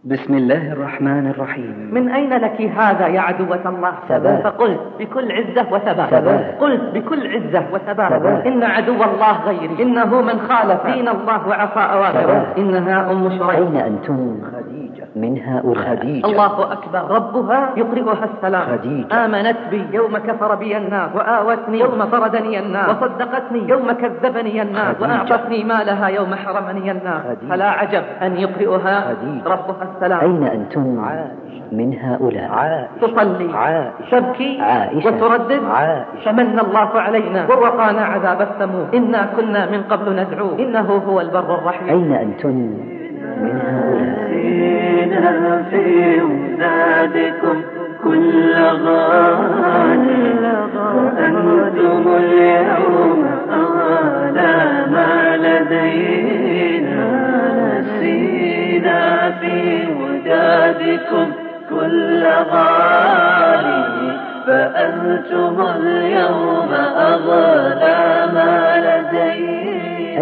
بسم الله الرحمن الرحيم. من أين لك هذا يا عدوة الله؟ ثبات. فقلت بكل عزة وثبات. قلت بكل عزة وثبات. إن عدو الله غيري، إنه من خالف دين الله وعصى أوامره. إنها أم شريح. أين أنتم من هؤلاء؟ خديجة. الله أكبر. ربها يقرئها السلام. خديجة. آمنت بي يوم كفر بي الناس، وآوتني يوم طردني الناس، وصدقتني يوم كذبني الناس، وأعطتني مالها يوم حرمني الناس. فلا عجب أن يقرئها خديجة. ربها السلام. أين أنتم من هؤلاء؟ تصلي، تبكي، وتردد. فمن الله علينا ووقانا عذاب السموم، إنا كنا من قبل ندعوه إنه هو البر الرحيم. أين أنتم من هؤلاء؟ في ولادكم كل غالي، وأنتم اليوم أغلى ما لدينا. نسينا في ودادكم كل غالي، فأنتم اليوم أغلى ما لدينا.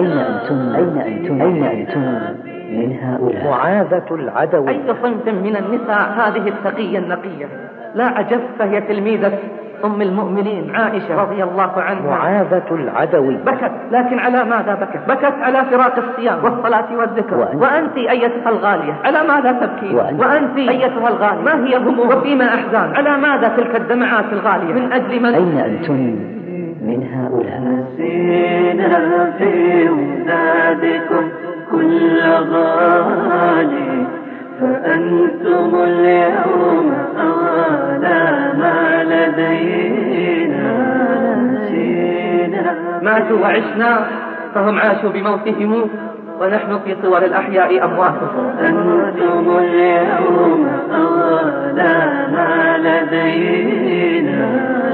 أين أنتم من هؤلاء؟ معاذة العدوي. أي صنف من النساء هذه التقية النقية؟ لا عجب، فهي تلميذة أم المؤمنين عائشة رضي الله عنها. معاذة العدوي. بكت، لكن على ماذا بكت؟ بكت على فراق الصيام والصلاة والذكر. وأنت أيتها الغالية على ماذا تبكين؟ وأنت أيتها الغالية ما هي هموم وفيما أحزان؟ على ماذا تلك الدمعات الغالية؟ من أجل من؟ أين أنتم من هؤلاء؟ نسينا في ولادكم كل غالي، فأنتم اليوم أغلى ما لدينا. نسينا. ماتوا وعشنا فهم عاشوا بموتهم، ونحن في صور الأحياء أمواتهم. أنتم اليوم أغلى ما لدينا.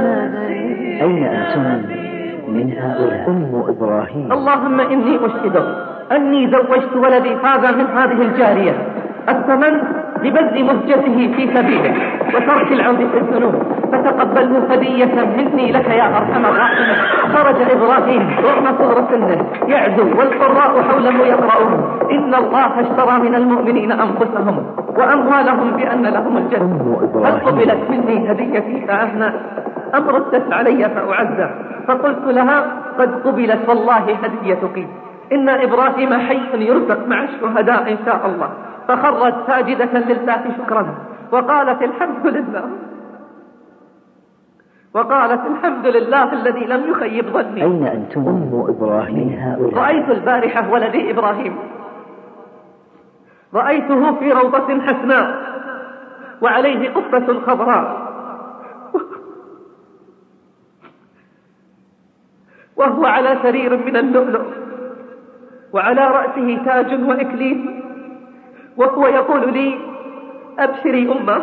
أين أنتم من هؤلاء؟ أم إبراهيم. اللهم إني أشهدك أني زوجت ولدي هذا من هذه الجارية الثمن لبذل مهجته في سبيلك وترك العود في الذنوب، فتقبله هدية مني لك يا أرحم الراحمين. خرج إبراهيم رغم صغر سنه يعدو والقراء حوله يقرؤون: إن الله اشترى من المؤمنين أنفسهم وأموالهم بأن لهم الجنة. هل قبلت مني هديتي فأهنأ أم ردت علي فأعزى؟ فقلت لها: قد قبلت والله هديتك، إن إبراهيم حي يرزق مع الشهداء إن شاء الله. فخرت ساجدة لله شكرا وقالت: الحمد لله، وقالت: الحمد لله الذي لم يخيب ظني. أين أنتم أم إبراهيم هؤلاء؟ رأيت البارحة ولدي إبراهيم، رأيته في روضة حسناء وعليه قبة خضراء، وهو على سرير من اللؤلؤ، وعلى رأسه تاج وإكليل، وهو يقول لي: أبشري أمه،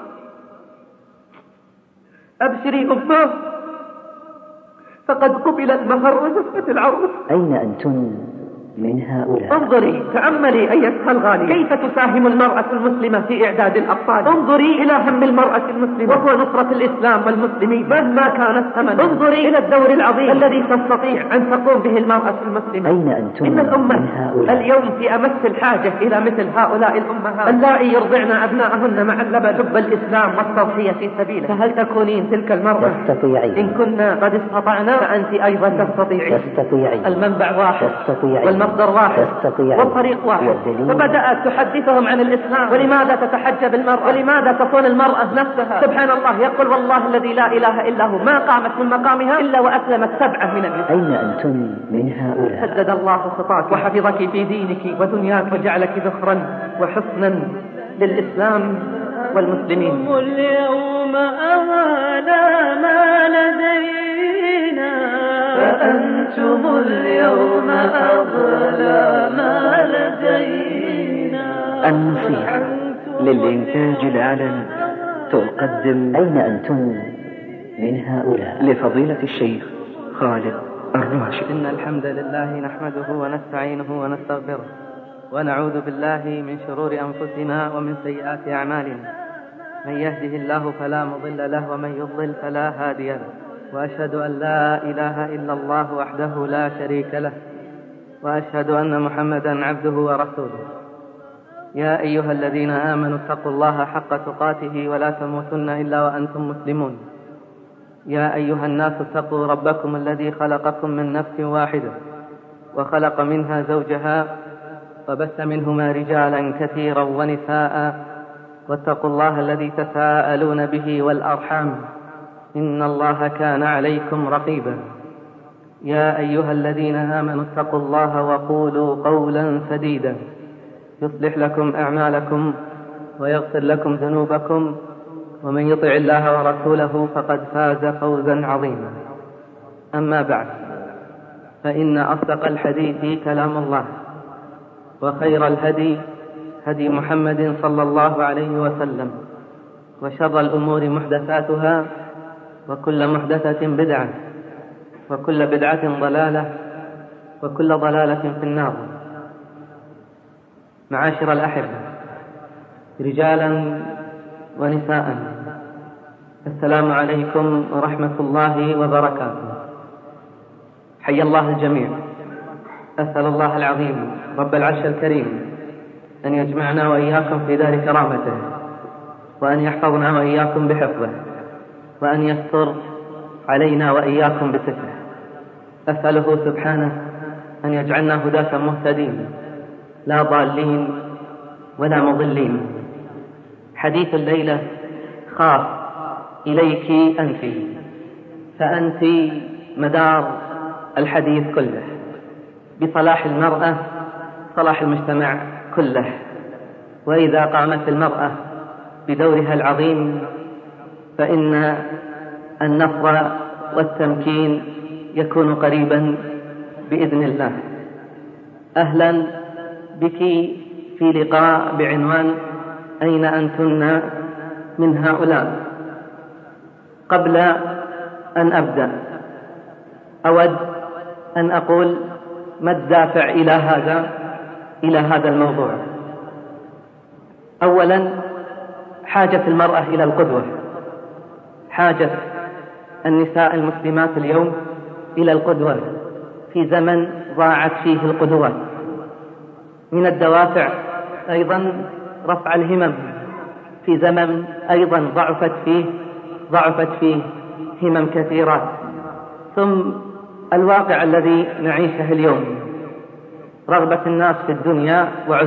أبشري أمه، فقد قبل المهر وزفت العروس. أين أنتم من هؤلاء؟ انظري، تأملي أيتها الغالية كيف تساهم المرأة المسلمة في إعداد الأطفال. انظري إلى هم المرأة المسلمة وهو نصرة الإسلام والمسلمين مهما كان الثمن. انظري إلى الدور العظيم الذي تستطيع أن تقوم به المرأة المسلمة. أين أنتم إن الأمة من هؤلاء؟ اليوم في أمس الحاجة إلى مثل هؤلاء الأمهات اللائي يرضعن أبناءهن مع اللبن حب الإسلام والتضحية في سبيله. فهل تكونين تلك المرأة؟ تستطيعين. إن كنا قد استطعنا فأنت أيضا تستطيعين. المنبع واحد، والمصدر واحد، والطريق واحد. فبدأت تحدثهم عن الإسلام، ولماذا تتحجب المرأة، ولماذا تصون المرأة نفسها. سبحان الله، يقول: والله الذي لا إله إلا هو ما قامت من مقامها إلا وأسلمت 7 من النساء. أين أنتم من هؤلاء؟ سدد الله خطاك وحفظك في دينك ودنياك وجعلك ذخرا وحسنا للإسلام والمسلمين. أنتم اليوم أغلى ما لدينا، فأنتم اليوم أغلى ما لدينا. النصيحة للإنتاج الإعلامي تقدم أين أنتم من هؤلاء لفضيلة الشيخ خالد الراشد. إن الحمد لله نحمده ونستعينه ونستغفره، ونعوذ بالله من شرور أنفسنا ومن سيئات أعمالنا. من يهده الله فلا مضل له، ومن يضلل فلا هادي له. وأشهد أن لا إله إلا الله وحده لا شريك له، وأشهد أن محمدا عبده ورسوله. يا أيها الذين آمنوا اتقوا الله حق تقاته ولا تموتن إلا وأنتم مسلمون. يا أيها الناس اتقوا ربكم الذي خلقكم من نفس واحدة وخلق منها زوجها وبث منهما رجالا كثيرا ونساء، واتقوا الله الذي تساءلون به والأرحام إن الله كان عليكم رقيبا. يا أيها الذين آمنوا اتقوا الله وقولوا قولا سديدا يصلح لكم أعمالكم ويغفر لكم ذنوبكم، ومن يطع الله ورسوله فقد فاز فوزا عظيما. أما بعد، فإن أصدق الحديث كلام الله، وخير الهدي هدي محمد صلى الله عليه وسلم، وشر الأمور محدثاتها، وكل محدثة بدعة، وكل بدعة ضلالة، وكل ضلالة في النار. معاشر الأحبة، رجالا ونساء، السلام عليكم ورحمة الله وبركاته. حي الله الجميع. أسأل الله العظيم رب العرش الكريم أن يجمعنا وإياكم في دار كرامته، وأن يحفظنا وإياكم بحفظه، وأن يستر علينا وإياكم بستره. أسأله سبحانه أن يجعلنا هداة مهتدين لا ضالين ولا مضلين. حديث الليلة خاص إليك أنت، فأنت مدار الحديث كله. بصلاح المرأة صلاح المجتمع كله، وإذا قامت المرأة بدورها العظيم فإن النصر والتمكين يكون قريبا بإذن الله. أهلا بك في لقاء بعنوان أين أنتن من هؤلاء. قبل أن أبدأ أود أن أقول ما الدافع إلى هذا الموضوع. أولا، حاجة المرأة إلى القدوة، حاجة النساء المسلمات اليوم إلى القدوة في زمن ضاعت فيه القدوات. من الدوافع أيضا رفع الهمم في زمن أيضا ضعفت فيه همم كثيرات. ثم الواقع الذي نعيشه اليوم، رغبة الناس في الدنيا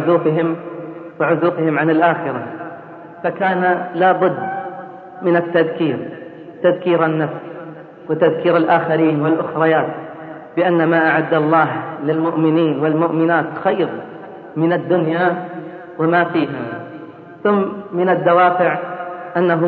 وعزوفهم عن الآخرة، فكان لا بد من تذكير النفس وتذكير الآخرين والأخريات بأن ما أعد الله للمؤمنين والمؤمنات خير من الدنيا وما فيها. ثم من الدوافع أنه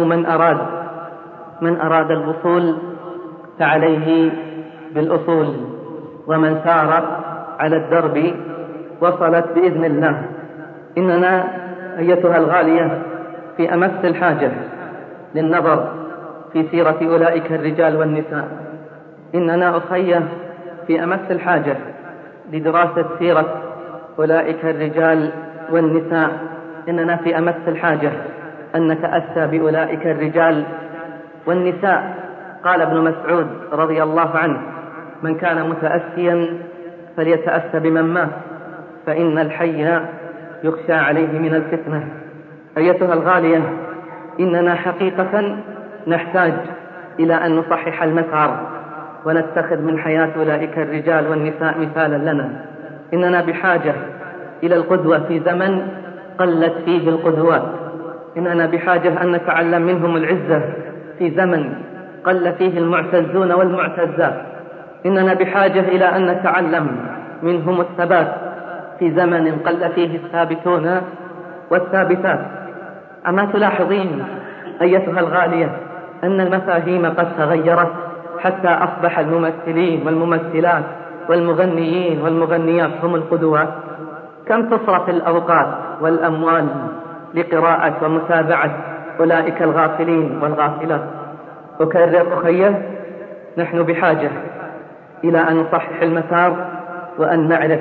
من أراد الوصول فعليه بالأصول، ومن سار على الدرب وصلت بإذن الله. إننا أيتها الغالية في أمس الحاجة للنظر في سيرة أولئك الرجال والنساء. إننا أخية في أمس الحاجة لدراسة سيرة أولئك الرجال والنساء. إننا في أمس الحاجة أن نتأسى بأولئك الرجال والنساء. قال ابن مسعود رضي الله عنه: من كان متأسيا فليتأسى بمن مات، فإن الحي يخشى عليه من الفتنة. أيتها الغالية، إننا حقيقة نحتاج إلى أن نصحح المسار ونتخذ من حياة أولئك الرجال والنساء مثالا لنا. إننا بحاجة إلى القدوة في زمن قلت فيه القدوات. إننا بحاجة أن نتعلم منهم العزة في زمن قل فيه المعتزون والمعتزات. إننا بحاجة إلى أن نتعلم منهم الثبات في زمن قل فيه الثابتون والثابتات. أما تلاحظين أيتها الغالية أن المفاهيم قد تغيرت حتى أصبح الممثلين والممثلات والمغنيين والمغنيات هم القدوات؟ كم تصرف الأوقات والأموال لقراءة ومتابعة أولئك الغافلين والغافلات. أكرر أخيه، نحن بحاجة إلى أن نصحح المسار وأن نعرف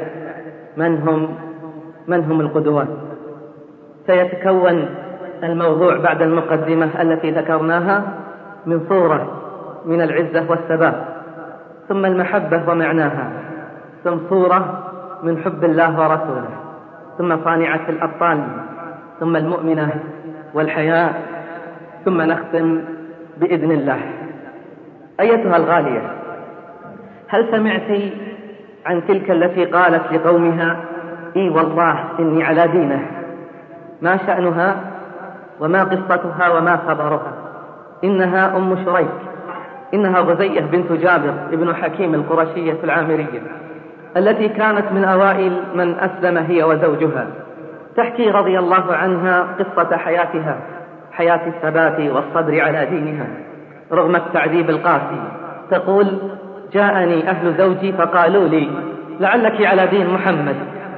من هم القدوات. سيتكون الموضوع بعد المقدمة التي ذكرناها من صورة من العزة والثبات، ثم المحبة ومعناها، ثم صورة من حب الله ورسوله، ثم صانعة الأبطال، ثم المؤمنة والحياء، ثم نختم بإذن الله. أيتها الغالية، هل سمعت عن تلك التي قالت لقومها إي والله إني على دينه؟ ما شأنها وما قصتها وما خبرها؟ إنها أم شريك، إنها غزية بنت جابر ابن حكيم القرشية العامرية، التي كانت من أوائل من أسلم هي وزوجها. تحكي رضي الله عنها قصة حياتها، حياة الثبات والصبر على دينها رغم التعذيب القاسي. تقول: جاءني أهل زوجي فقالوا لي لعلك على دين محمد،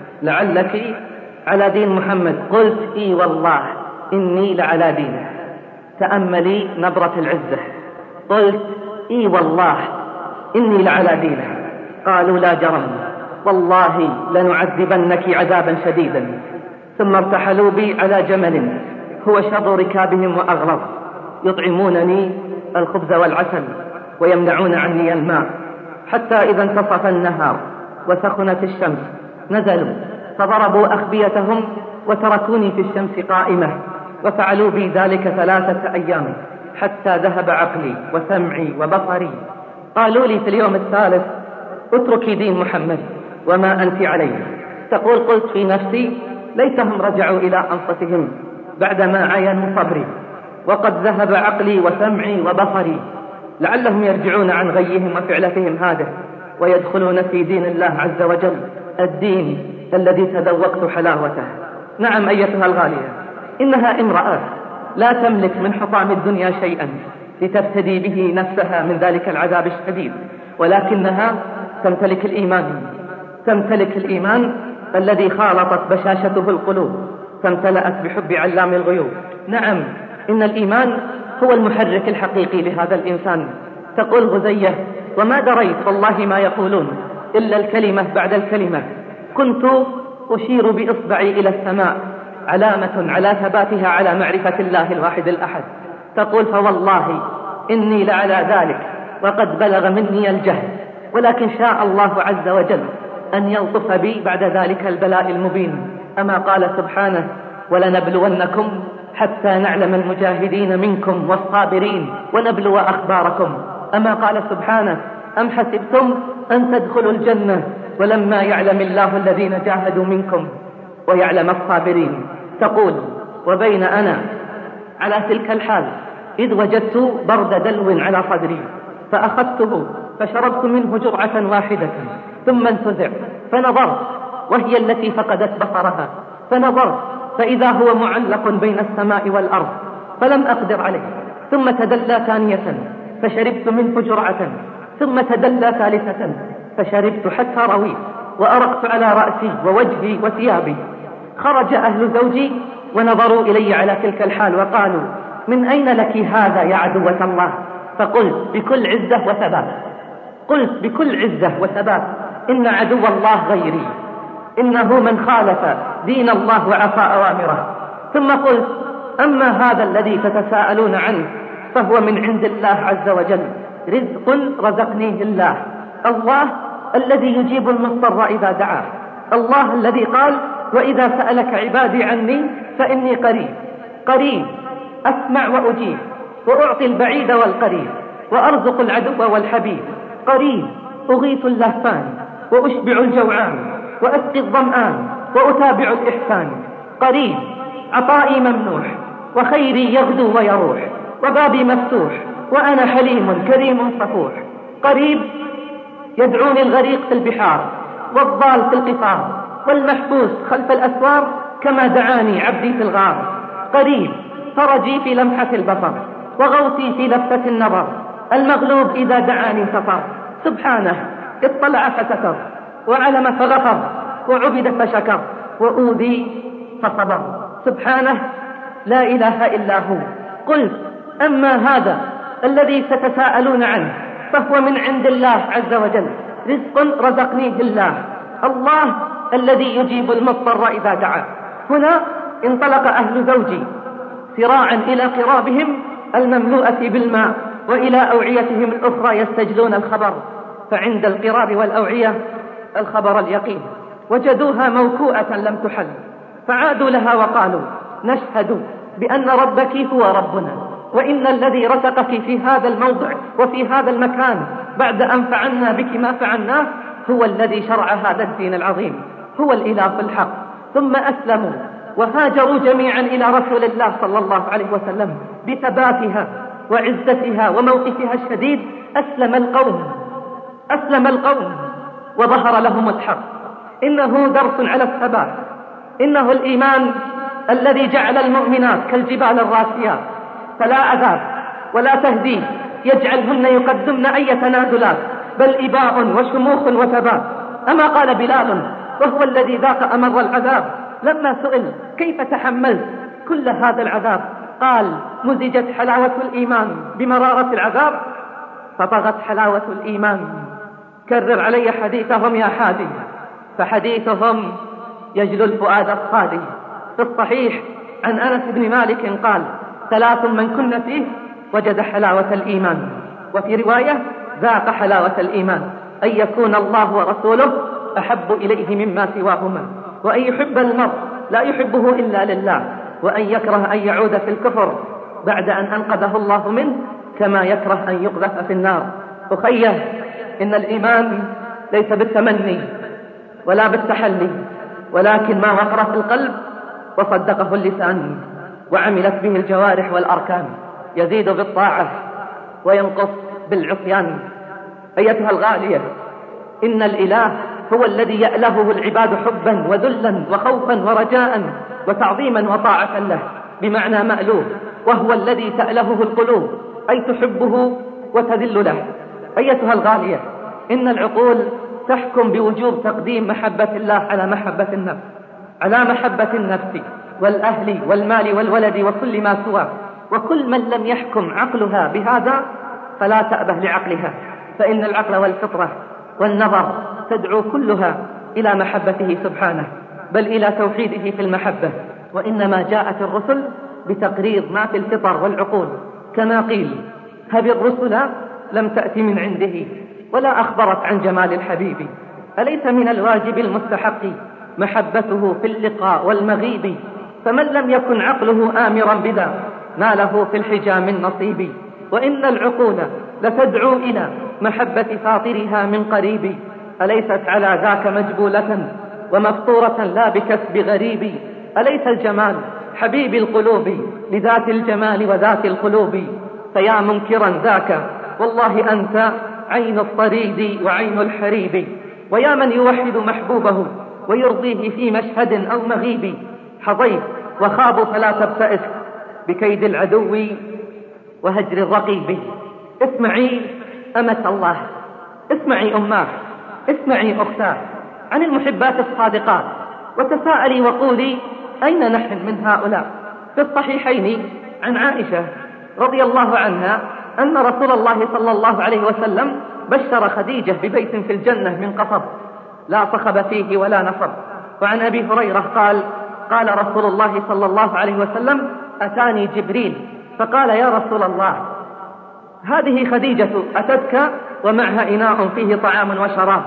لعلك على دين محمد. قلت: إي والله إني لعلى دينه. تأملي نبرة العزة. قلت: إي والله إني لعلى دينه. قالوا: لا جرم، والله لنعذبنك عذابا شديدا. ثم ارتحلوا بي على جمل هو شر ركابهم وأغلظ، يطعمونني الخبز والعسل ويمنعون عني الماء، حتى إذا انتصف النهار وسخنت الشمس نزلوا فضربوا أخبيتهم وتركوني في الشمس قائمة، وفعلوا بي ذلك 3 أيام حتى ذهب عقلي وسمعي وبصري. قالوا لي في اليوم الثالث: اتركي دين محمد وما أنت عليه. تقول: قلت في نفسي: ليتهم رجعوا إلى أنفسهم بعدما عاينوا صبري، وقد ذهب عقلي وسمعي وبصري، لعلهم يرجعون عن غيهم وفعلتهم هذا ويدخلون في دين الله عز وجل، الدين الذي تذوقت حلاوته. نعم أيتها الغالية، إنها امرأة لا تملك من حطام الدنيا شيئا لتفتدي به نفسها من ذلك العذاب الشديد، ولكنها تمتلك الإيمان، تمتلك الإيمان الذي خالطت بشاشته القلوب، فامتلأت بحب علام الغيوب. نعم، إن الإيمان هو المحرك الحقيقي لهذا الإنسان. تقول غزية: وما دريت والله ما يقولون إلا الكلمة بعد الكلمة، كنت أشير بإصبعي إلى السماء، علامة على ثباتها على معرفة الله الواحد الأحد. تقول: فوالله إني لعلى ذلك وقد بلغ مني الجهل، ولكن شاء الله عز وجل أن يلطف بي بعد ذلك البلاء المبين. أما قال سبحانه: ولنبلونكم حتى نعلم المجاهدين منكم والصابرين ونبلو أخباركم. أما قال سبحانه: أم حسبتم أن تدخلوا الجنة ولما يعلم الله الذين جاهدوا منكم ويعلم الصابرين. تقول: وبين أنا على تلك الحال إذ وجدت برد دلو على صدري، فأخذته فشربت منه جرعة واحدة، ثم انتزع فنظرت وهي التي فقدت بصرها، فنظرت فإذا هو معلق بين السماء والأرض، فلم أقدر عليه. ثم تدلى ثانية فشربت منه جرعة، ثم تدلى ثالثة فشربت حتى رويت، وأرقت على رأسي ووجهي وثيابي. خرج أهل زوجي ونظروا إلي على تلك الحال وقالوا: من أين لك هذا يا عدوة الله؟ فقلت بكل عزة وثبات، قلت بكل عزة وثبات: إن عدو الله غيري، إنه من خالف دين الله وعصى أوامره. ثم قلت: أما هذا الذي تتساءلون عنه فهو من عند الله عز وجل، رزق رزقنيه الله، الله الذي يجيب المضطر إذا دعاه، الله الذي قال: وإذا سألك عبادي عني فإني قريب، قريب أسمع وأجيب، وأعطي البعيد والقريب، وأرزق العدو والحبيب، قريب أغيث اللهفان وأشبع الجوعان وأسقي الظمآن وأتابع الإحسان، قريب عطائي ممنوح وخيري يغدو ويروح، وبابي مفتوح وأنا حليم كريم صفوح، قريب يدعوني الغريق في البحار والضال في القفار والمحبوس خلف الأسوار كما دعاني عبدي في الغار، قريب فرجي في لمحة البصر وغوثي في لفتة النظر، المغلوب إذا دعاني انتصر، سبحانه اطلع فستر وعلم فغفر وعبد فشكر وأوذي فصبر، سبحانه لا إله إلا هو. قلت: أما هذا الذي تتساءلون عنه فهو من عند الله عز وجل، رزق رزقنيه الله، الله الذي يجيب المضطر إذا دعا. هنا انطلق أهل زوجي سراعا إلى قرابهم المملوءة بالماء وإلى أوعيتهم الأخرى يستجلون الخبر، فعند القراب والأوعية الخبر اليقين وجدوها موكوءة لم تحل، فعادوا لها وقالوا: نشهد بأن ربك هو ربنا، وإن الذي رزقك في هذا الموضع وفي هذا المكان بعد أن فعلنا بك ما فعلناه هو الذي شرع هذا الدين العظيم، هو الإله الحق. ثم أسلموا وهاجروا جميعا إلى رسول الله صلى الله عليه وسلم بثباتها وعزتها وموقفها الشديد. أسلم القوم وظهر لهم الحق. إنه درس على الثبات، إنه الإيمان الذي جعل المؤمنات كالجبال الراسيات، فلا عذاب ولا تهديد يجعلهن يقدمن أي تنازلات، بل إباء وشموخ وثبات. أما قال بلال وهو الذي ذاق أمر العذاب لما سئل: كيف تحملت كل هذا العذاب؟ قال: مزجت حلاوة الإيمان بمرارة العذاب فطغت حلاوة الإيمان. كرر علي حديثهم يا حادي، فحديثهم يجلو الفؤاد الصادي. في الصحيح عن أنس بن مالك قال: 3 من كن فيه وجد حلاوة الإيمان. وفي رواية: ذاق حلاوة الإيمان، أن يكون الله ورسوله أحب إليه مما سواهما، وأن يحب المرء لا يحبه إلا لله، وأن يكره أن يعود في الكفر بعد أن أنقذه الله منه كما يكره أن يقذف في النار. أخيه، إن الإيمان ليس بالتمني ولا بالتحلي، ولكن ما وقر في القلب وصدقه اللسان وعملت به الجوارح والأركان، يزيد بالطاعة وينقص بالعصيان. أيتها الغالية، إن الإله هو الذي يألهه العباد حبا وذلا وخوفا ورجاء وتعظيما وطاعة له بمعنى مألوه، وهو الذي تألهه القلوب أي تحبه وتذل له. أيتها الغالية، إن العقول تحكم بوجوب تقديم محبة الله على محبة النفس والأهل والمال والولد وكل ما سواه، وكل من لم يحكم عقلها بهذا فلا تأبه لعقلها، فإن العقل والفطرة والنظر تدعو كلها إلى محبته سبحانه، بل إلى توحيده في المحبة. وإنما جاءت الرسل بتقرير ما في الفطر والعقول، كما قيل: هذه الرسل لم تأتي من عنده ولا أخبرت عن جمال الحبيب. أليس من الواجب المستحق محبته في اللقاء والمغيب؟ فمن لم يكن عقله آمرا بذا ما له في الحجى من نصيب. وإن العقول لتدعو إلى محبة فاطرها من قريب، أليست على ذاك مجبولة ومفطورة لا بكسب غريب. أليس الجمال حبيب القلوب لذات الجمال وذات القلوب؟ فيا منكرا ذاك والله أنت عين الطريد وعين الحريب. ويا من يوحد محبوبه ويرضيه في مشهد أو مغيب، حظيت وخابوا فلا تبتئس بكيد العدو وهجر الرقيب. اسمعي أمة الله، اسمعي أماه، اسمعي أختاه عن المحبات الصادقات، وتساءلي وقولي: أين نحن من هؤلاء؟ في الصحيحين عن عائشة رضي الله عنها أن رسول الله صلى الله عليه وسلم بشر خديجة ببيت في الجنة من قصب لا صخب فيه ولا نصب. وعن أبي هريرة قال: قال رسول الله صلى الله عليه وسلم: أتاني جبريل فقال: يا رسول الله، هذه خديجة أتتك ومعها إناء فيه طعام وشراب،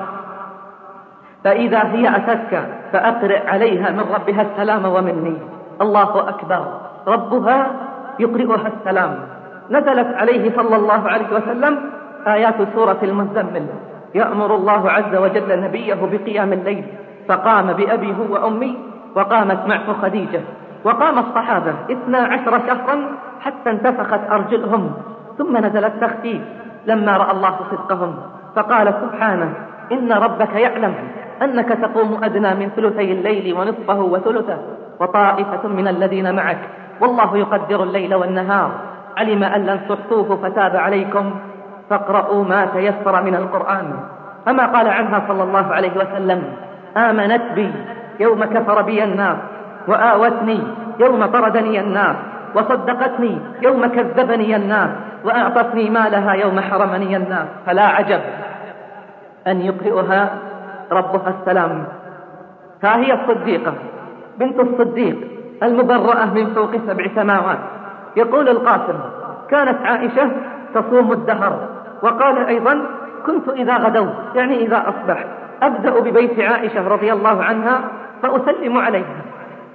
فإذا هي أتتك فأقرئ عليها من ربها السلام ومني. الله أكبر، ربها يقرئها السلام. نزلت عليه صلى الله عليه وسلم آيات سورة المزمل: يأمر الله عز وجل نبيه بقيام الليل، فقام بأبي هو وأمي، وقامت معه خديجة، وقام الصحابة 12 شهرا حتى انتفخت أرجلهم، ثم نزل التخفيف لما رأى الله صدقهم، فقال سبحانه: إن ربك يعلم أنك تقوم أدنى من ثلثي الليل ونصفه وثلثه وطائفة من الذين معك، والله يقدر الليل والنهار، علم أن لن تحصوه فتاب عليكم فاقرؤوا ما تيسر من القرآن. أما قال عنها صلى الله عليه وسلم: آمنت بي يوم كفر بي الناس، وآوتني يوم طردني الناس، وصدقتني يوم كذبني الناس، وأعطتني مالها يوم حرمني الناس. فلا عجب أن يقرئها ربها السلام. ها هي الصديقة بنت الصديق المبرأة من فوق 7 سماوات. يقول القاسم: كانت عائشة تصوم الدهر. وقال أيضا: كنت إذا غدوت، يعني إذا أصبح، أبدأ ببيت عائشة رضي الله عنها فأسلم عليها،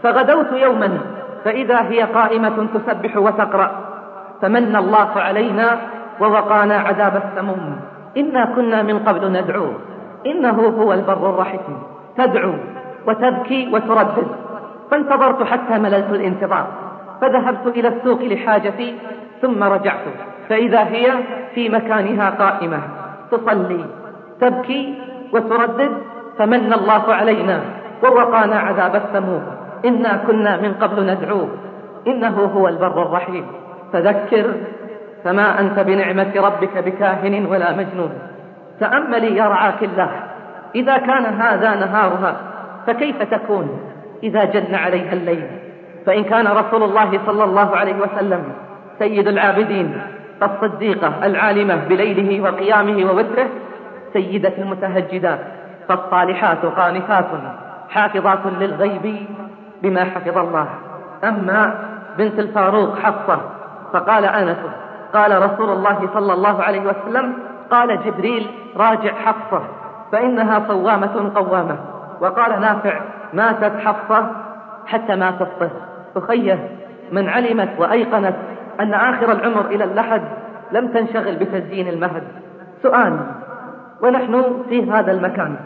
فغدوت يوما فإذا هي قائمة تسبح وتقرأ: فمن الله علينا ووقانا عذاب السموم إنا كنا من قبل ندعوه إنه هو البر الرحيم. تدعو وتبكي وتردد. فانتظرت حتى مللت الانتظار، فذهبت إلى السوق لحاجتي ثم رجعت فإذا هي في مكانها قائمة تصلي تبكي وتردد: فمن الله علينا ووقانا عذاب السموم إنا كنا من قبل ندعوه إنه هو البر الرحيم. فذكر فما أنت بنعمة ربك بكاهن ولا مجنون. تأملي يا رعاك الله، إذا كان هذا نهارها فكيف تكون إذا جن عليها الليل؟ فإن كان رسول الله صلى الله عليه وسلم سيد العابدين الصديقة العالمة بليله وقيامه ووتره، سيدة المتهجدات، فالصالحات قانتات حافظات للغيب بما حفظ الله. أما بنت الفاروق حفصة فقال أنس قال رسول الله صلى الله عليه وسلم: قال جبريل: راجع حفصة فإنها صوامة قوامة. وقال نافع: ماتت حفصة حتى مات الطفل. أخيه، من علمت وأيقنت أن آخر العمر إلى اللحد لم تنشغل بتزيين المهد. سؤال: ونحن في هذا المكان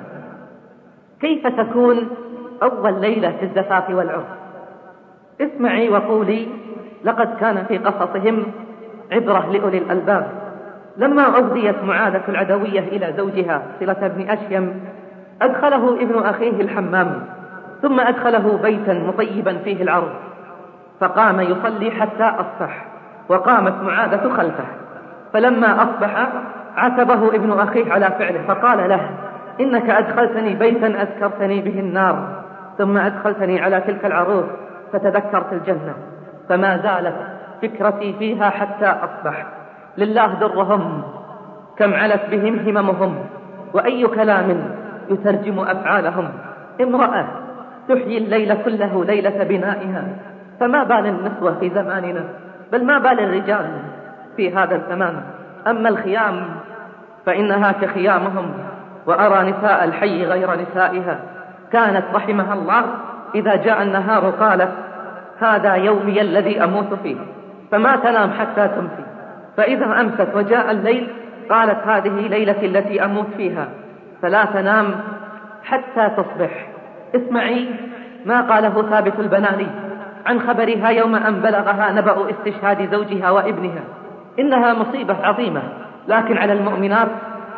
كيف تكون أول ليلة في الزفاف والعرس؟ اسمعي وقولي: لقد كان في قصصهم عبرة لأولي الألباب. لما عزيت معاذة العدوية إلى زوجها صلة بن أشيم، أدخله ابن أخيه الحمام، ثم أدخله بيتا مطيبا فيه العرض، فقام يصلي حتى أصبح، وقامت معاذة خلفه. فلما أصبح عاتبه ابن أخيه على فعله، فقال له: إنك أدخلتني بيتا أذكرتني به النار، ثم أدخلتني على تلك العروس فتذكرت الجنة. فما زالت فكرتي فيها حتى أصبح. لله درهم، كم علت بهم هممهم، وأي كلام يترجم أفعالهم. امرأة تحيي الليل كله ليلة بنائها، فما بال النسوة في زماننا، بل ما بال الرجال في هذا الزمان. أما الخيام فإنها كخيامهم، وأرى نساء الحي غير نسائها. كانت رحمها الله إذا جاء النهار قالت: هذا يومي الذي أموت فيه، فما تنام حتى تمسي. فإذا أمست وجاء الليل قالت: هذه ليلتي التي أموت فيها، فلا تنام حتى تصبح. اسمعي ما قاله ثابت البناني عن خبرها يوم أن بلغها نبأ استشهاد زوجها وابنها: إنها مصيبة عظيمة، لكن على المؤمنات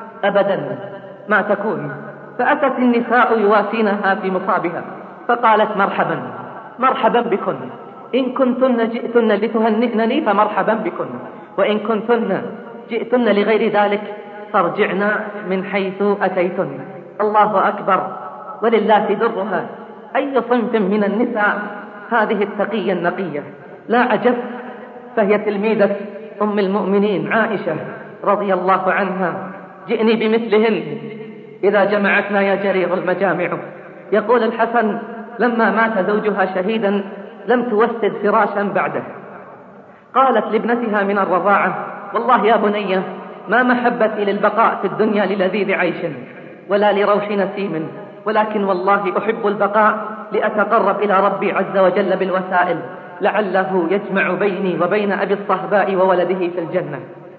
أبدا ما تكون. فأتت النساء يواسينها في مصابها، فقالت: مرحبا مرحبا بكن، إن كنتن جئتن لتهنئنني فمرحبا بكن، وإن كنتن جئتن لغير ذلك فارجعنا من حيث أتيتن. الله أكبر، ولله درها. أي صنف من النساء هذه التقية النقية؟ لا عجب، فهي تلميذة أم المؤمنين عائشة رضي الله عنها. جئني بمثلهن إذا جمعتنا يا جرير المجامع. يقول الحسن: لما مات زوجها شهيدا لم توسد فراشا بعده. قالت لابنتها من الرضاعة: والله يا بنية ما محبتي للبقاء في الدنيا للذيذ عيش ولا لروح نسيم، ولكن والله أحب البقاء لأتقرب إلى ربي عز وجل بالوسائل، لعله يجمع بيني وبين أبي الصهباء وولده في الجنة.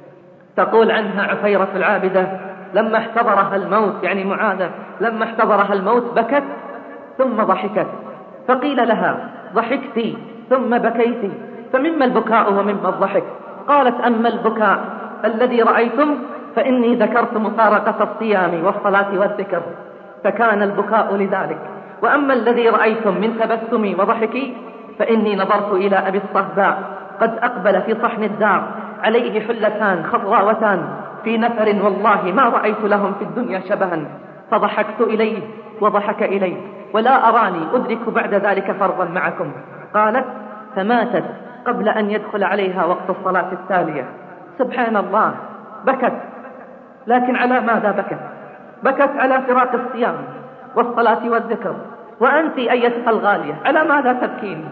تقول عنها عفيرة العابدة: لما احتضرها الموت، يعني معاذة، لما احتضرها الموت بكت ثم ضحكت، فقيل لها: ضحكتي ثم بكيتي، فمما البكاء ومما الضحك؟ قالت: أما البكاء الذي رأيتم فإني ذكرت مفارقة الصيام والصلاة والذكر، فكان البكاء لذلك. وأما الذي رأيتم من تبسمي وضحكي فإني نظرت إلى أبي الصهباء قد أقبل في صحن الدار عليه حلتان خضراوتان في نفر، والله ما رأيت لهم في الدنيا شبها، فضحكت إليه وضحك إليه، ولا أراني أدرك بعد ذلك فرضا معكم. قالت: فماتت قبل أن يدخل عليها وقت الصلاة التالية. سبحان الله، بكت، لكن على ماذا بكت؟ بكت على فراق الصيام والصلاة والذكر. وأنت أيتها الغالية على ماذا تبكين؟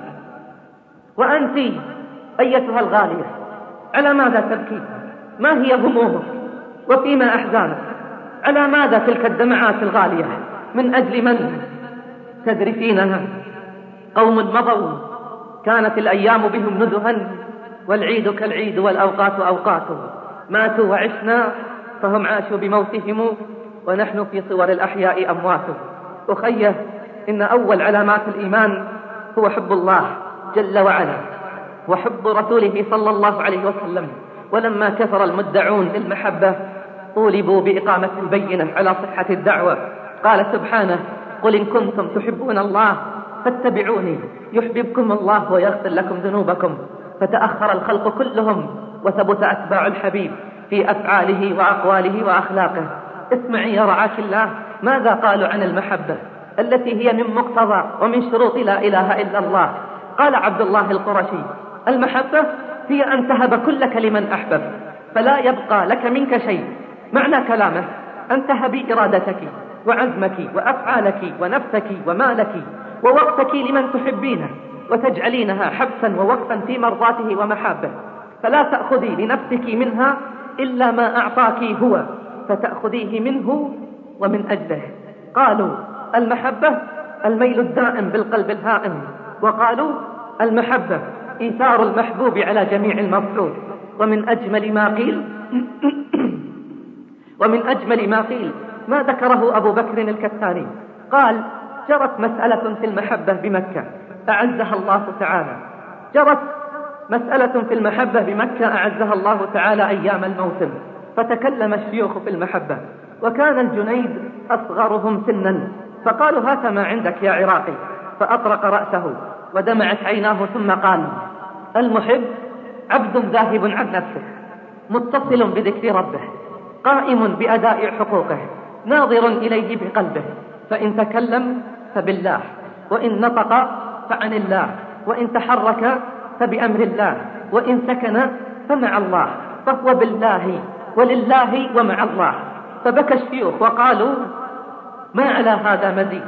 وأنت أيتها الغالية على ماذا تبكين؟ ما هي همومك وفيما أحزانك؟ على ماذا تلك الدمعات الغالية؟ من أجل من تذرفينها؟ قوم مضوا كانت الأيام بهم نزها، والعيد كالعيد والأوقات أوقات، ماتوا وعشنا فهم عاشوا بموتهم، ونحن في صور الأحياء أموات. أخيه، إن أول علامات الإيمان هو حب الله جل وعلا وحب رسوله صلى الله عليه وسلم. ولما كثر المدعون للمحبة طولبوا بإقامة البينة على صحة الدعوة. قال سبحانه: قل إن كنتم تحبون الله فاتبعوني يحببكم الله ويغفر لكم ذنوبكم. فتأخر الخلق كلهم وثبت أتباع الحبيب في أفعاله وأقواله وأخلاقه. اسمعي يا رعاك الله ماذا قالوا عن المحبة التي هي من مقتضى ومن شروط لا إله إلا الله. قال عبد الله القرشي: المحبة هي أن تهب كلك لمن أحبب فلا يبقى لك منك شيء. معنى كلامه أن تهبي إرادتك وعزمك وأفعالك ونفسك ومالك ووقتك لمن تحبينه، وتجعلينها حبسا ووقفا في مرضاته ومحابه، فلا تأخذي لنفسك منها إلا ما أعطاك هو، فتأخذيه منه ومن أجله. قالوا المحبة الميل الدائم بالقلب الهائم، وقالوا المحبة إيثار المحبوب على جميع المبعوث. ومن أجمل ما قيل ما ذكره أبو بكر الكتاني، قال: جرت مسألة في المحبة بمكة أعزها الله تعالى. جرت مسألة في المحبة بمكة أعزها الله تعالى أيام الموسم، فتكلم الشيوخ في المحبة، وكان الجنيد أصغرهم سنا، فقالوا: هات ما عندك يا عراقي. فأطرق رأسه ودمعت عيناه ثم قال: المحب عبد ذاهب عن نفسه، متصل بذكر ربه، قائم بأداء حقوقه، ناظر إليه بقلبه، فإن تكلم فبالله، وإن نطق فعن الله، وإن تحرك فبأمر الله، وإن سكن فمع الله، فهو بالله ولله ومع الله. فبكى الشيوخ وقالوا: ما على هذا مزيد.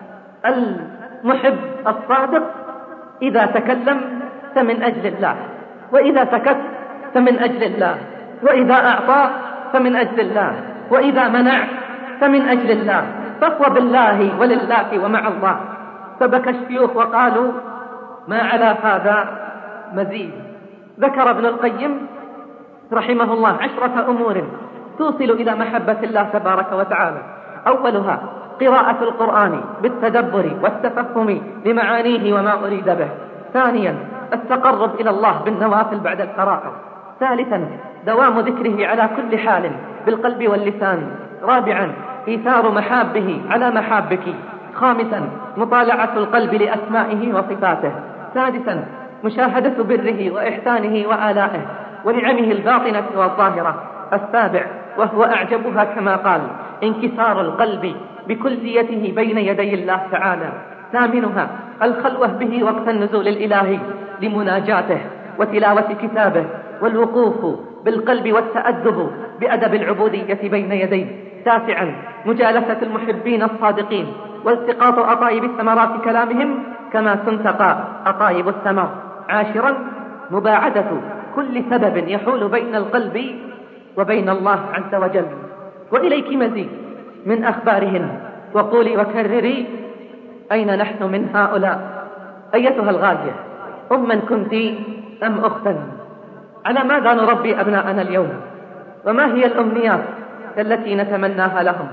المحب الصادق إذا تكلم فمن أجل الله، وإذا سكت فمن أجل الله، وإذا أعطى فمن أجل الله، وإذا منع فمن أجل الله، فهو بالله ولله ومع الله. فبكى الشيوخ وقالوا: ما على هذا مزيد. ذكر ابن القيم رحمه الله 10 أمور توصل إلى محبة الله تبارك وتعالى. أولها قراءة القرآن بالتدبر والتفهم لمعانيه وما أريد به. ثانيا التقرب إلى الله بالنوافل بعد الفرائض. ثالثا دوام ذكره على كل حال بالقلب واللسان. رابعا إيثار محابه على محابك. خامسا مطالعة القلب لأسمائه وصفاته. سادسا مشاهدة بره وإحسانه وآلائه ونعمه الباطنة والظاهرة. السابع وهو أعجبها كما قال انكسار القلب بكليته بين يدي الله تعالى. ثامنها الخلوة به وقت النزول الإلهي لمناجاته وتلاوة كتابه، والوقوف بالقلب والتأدب بأدب العبودية بين يديه. تاسعا مجالسة المحبين الصادقين والتقاط أطايب ثمرات كلامهم كما تنتقى أطايب الثمر. عاشرا مباعدة كل سبب يحول بين القلب وبين الله عز وجل. وإليك مزيد من أخبارهن، وقولي وكرري: أين نحن من هؤلاء؟ أيتها الغالية، أما كنت أم أختا؟ على ماذا نربي أبناءنا اليوم؟ وما هي الأمنيات التي نتمناها لهم؟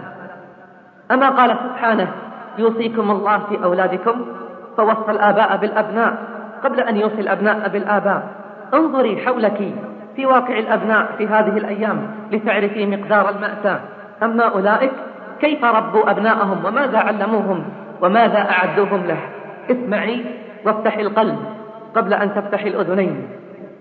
أما قال سبحانه: يوصيكم الله في أولادكم، فوصى الآباء بالأبناء قبل أن يوصي الأبناء بالآباء. انظري حولك في واقع الأبناء في هذه الأيام لتعرفي مقدار المأساة. أما أولئك كيف ربوا أبناءهم وماذا علموهم وماذا أعدوهم له؟ اسمعي وافتحي القلب قبل أن تفتحي الأذنين.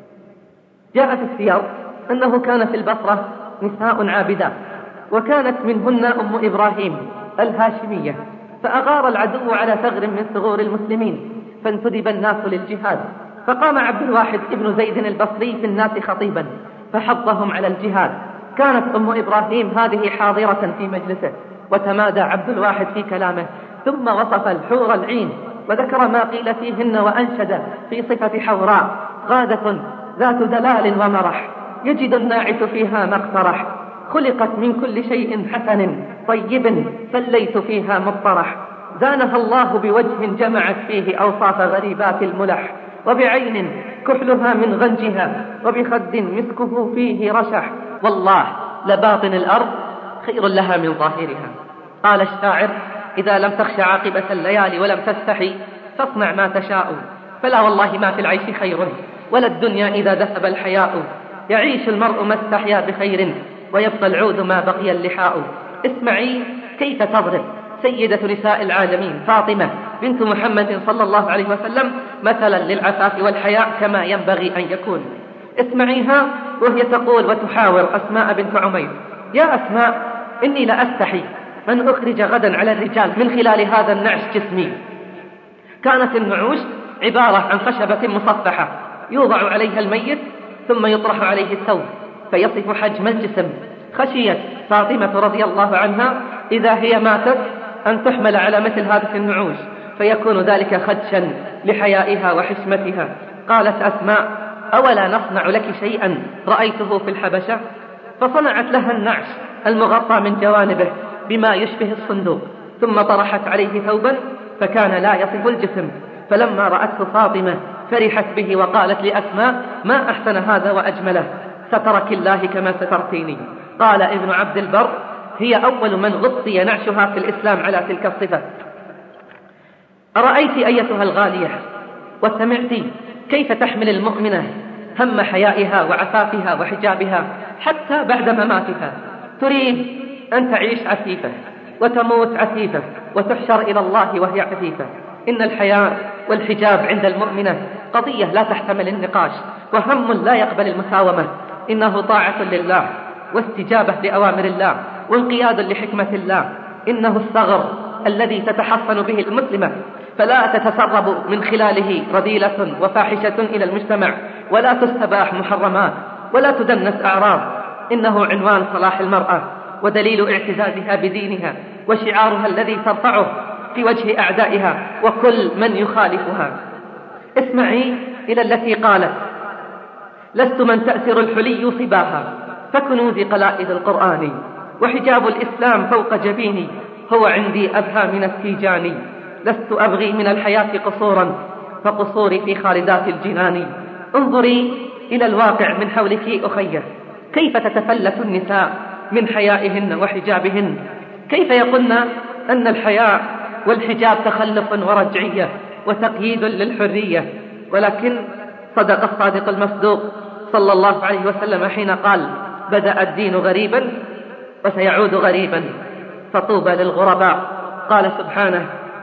جاء في السياق أنه كان في البصرة نساء عابدات، وكانت منهن أم إبراهيم الهاشمية، فأغار العدو على ثغر من ثغور المسلمين، فانتدب الناس للجهاد، فقام عبد الواحد ابن زيد البصري في الناس خطيبا فحضهم على الجهاد. كانت أم إبراهيم هذه حاضرة في مجلسه، وتمادى عبد الواحد في كلامه، ثم وصف الحور العين وذكر ما قيل فيهن، وأنشد في صفة حوراء: غادة ذات دلال ومرح، يجد الناعس فيها ما اقترح، خلقت من كل شيء حسن طيب، فالليث فيها مطرح، زانها الله بوجه جمعت فيه أوصاف غريبات الملح، وبعين كحلها من غنجها، وبخد مسكه فيه رشح، والله لباطن الأرض خير لها من ظاهرها. قال الشاعر: إذا لم تخش عاقبة الليالي ولم تستحي فاصنع ما تشاء، فلا والله ما في العيش خير ولا الدنيا إذا دثب الحياء. يعيش المرء ما استحيا بخير ويبقى العود ما بقي اللحاء. اسمعي كيف تضرب سيدة نساء العالمين فاطمة بنت محمد صلى الله عليه وسلم مثلا للعفاف والحياء كما ينبغي أن يكون. اسمعيها وهي تقول وتحاور أسماء بنت عمير: يا أسماء، إني لأستحي أن أخرج غدا على الرجال من خلال هذا النعش جسمي. كانت النعوش عبارة عن خشبة مصفحة يوضع عليها الميت ثم يطرح عليه الثوب فيصف حجم الجسم. خشيت فاطمة رضي الله عنها إذا هي ماتت أن تحمل على مثل هذه النعوش فيكون ذلك خدشا لحيائها وحشمتها. قالت أسماء: أولا نصنع لك شيئا رأيته في الحبشة؟ فصنعت لها النعش المغطى من جوانبه بما يشبه الصندوق، ثم طرحت عليه ثوبا فكان لا يصف الجسم. فلما رأته فاطمة فرحت به وقالت لأسماء: ما أحسن هذا وأجمله، سترك الله كما سترتيني. قال ابن عبد البر: هي أول من غطي نعشها في الإسلام على تلك الصفة. أرأيت أيتها الغالية وسمعت كيف تحمل المؤمنة هم حيائها وعفافها وحجابها حتى بعد مماتها؟ تريد أن تعيش عفيفة وتموت عفيفة وتحشر إلى الله وهي عفيفة. إن الحياء والحجاب عند المؤمنة قضية لا تحتمل النقاش، وهم لا يقبل المساومة. إنه طاعة لله واستجابة لأوامر الله وانقياد لحكمة الله. إنه الثغر الذي تتحصن به المسلمة، فلا تتسرب من خلاله رذيلة وفاحشة إلى المجتمع، ولا تستباح محرمات، ولا تدنس أعراض. إنه عنوان صلاح المرأة ودليل اعتزازها بدينها، وشعارها الذي ترفعه في وجه أعدائها وكل من يخالفها. اسمعي إلى التي قالت: لست من تأثر الحلي صباها، فكنوز قلائد القرآن، وحجاب الإسلام فوق جبيني، هو عندي أبهى من التيجان. لست أبغي من الحياة قصورا، فقصوري في خالدات الجنان. انظري إلى الواقع من حولك أخيه، كيف تتفلت النساء من حيائهن وحجابهن، كيف يقولن أن الحياء والحجاب تخلف ورجعية وتقييد للحرية. ولكن صدق الصادق المصدوق صلى الله عليه وسلم حين قال: بدأ الدين غريبا وسيعود غريبا، فطوبى للغرباء. قال سبحانه: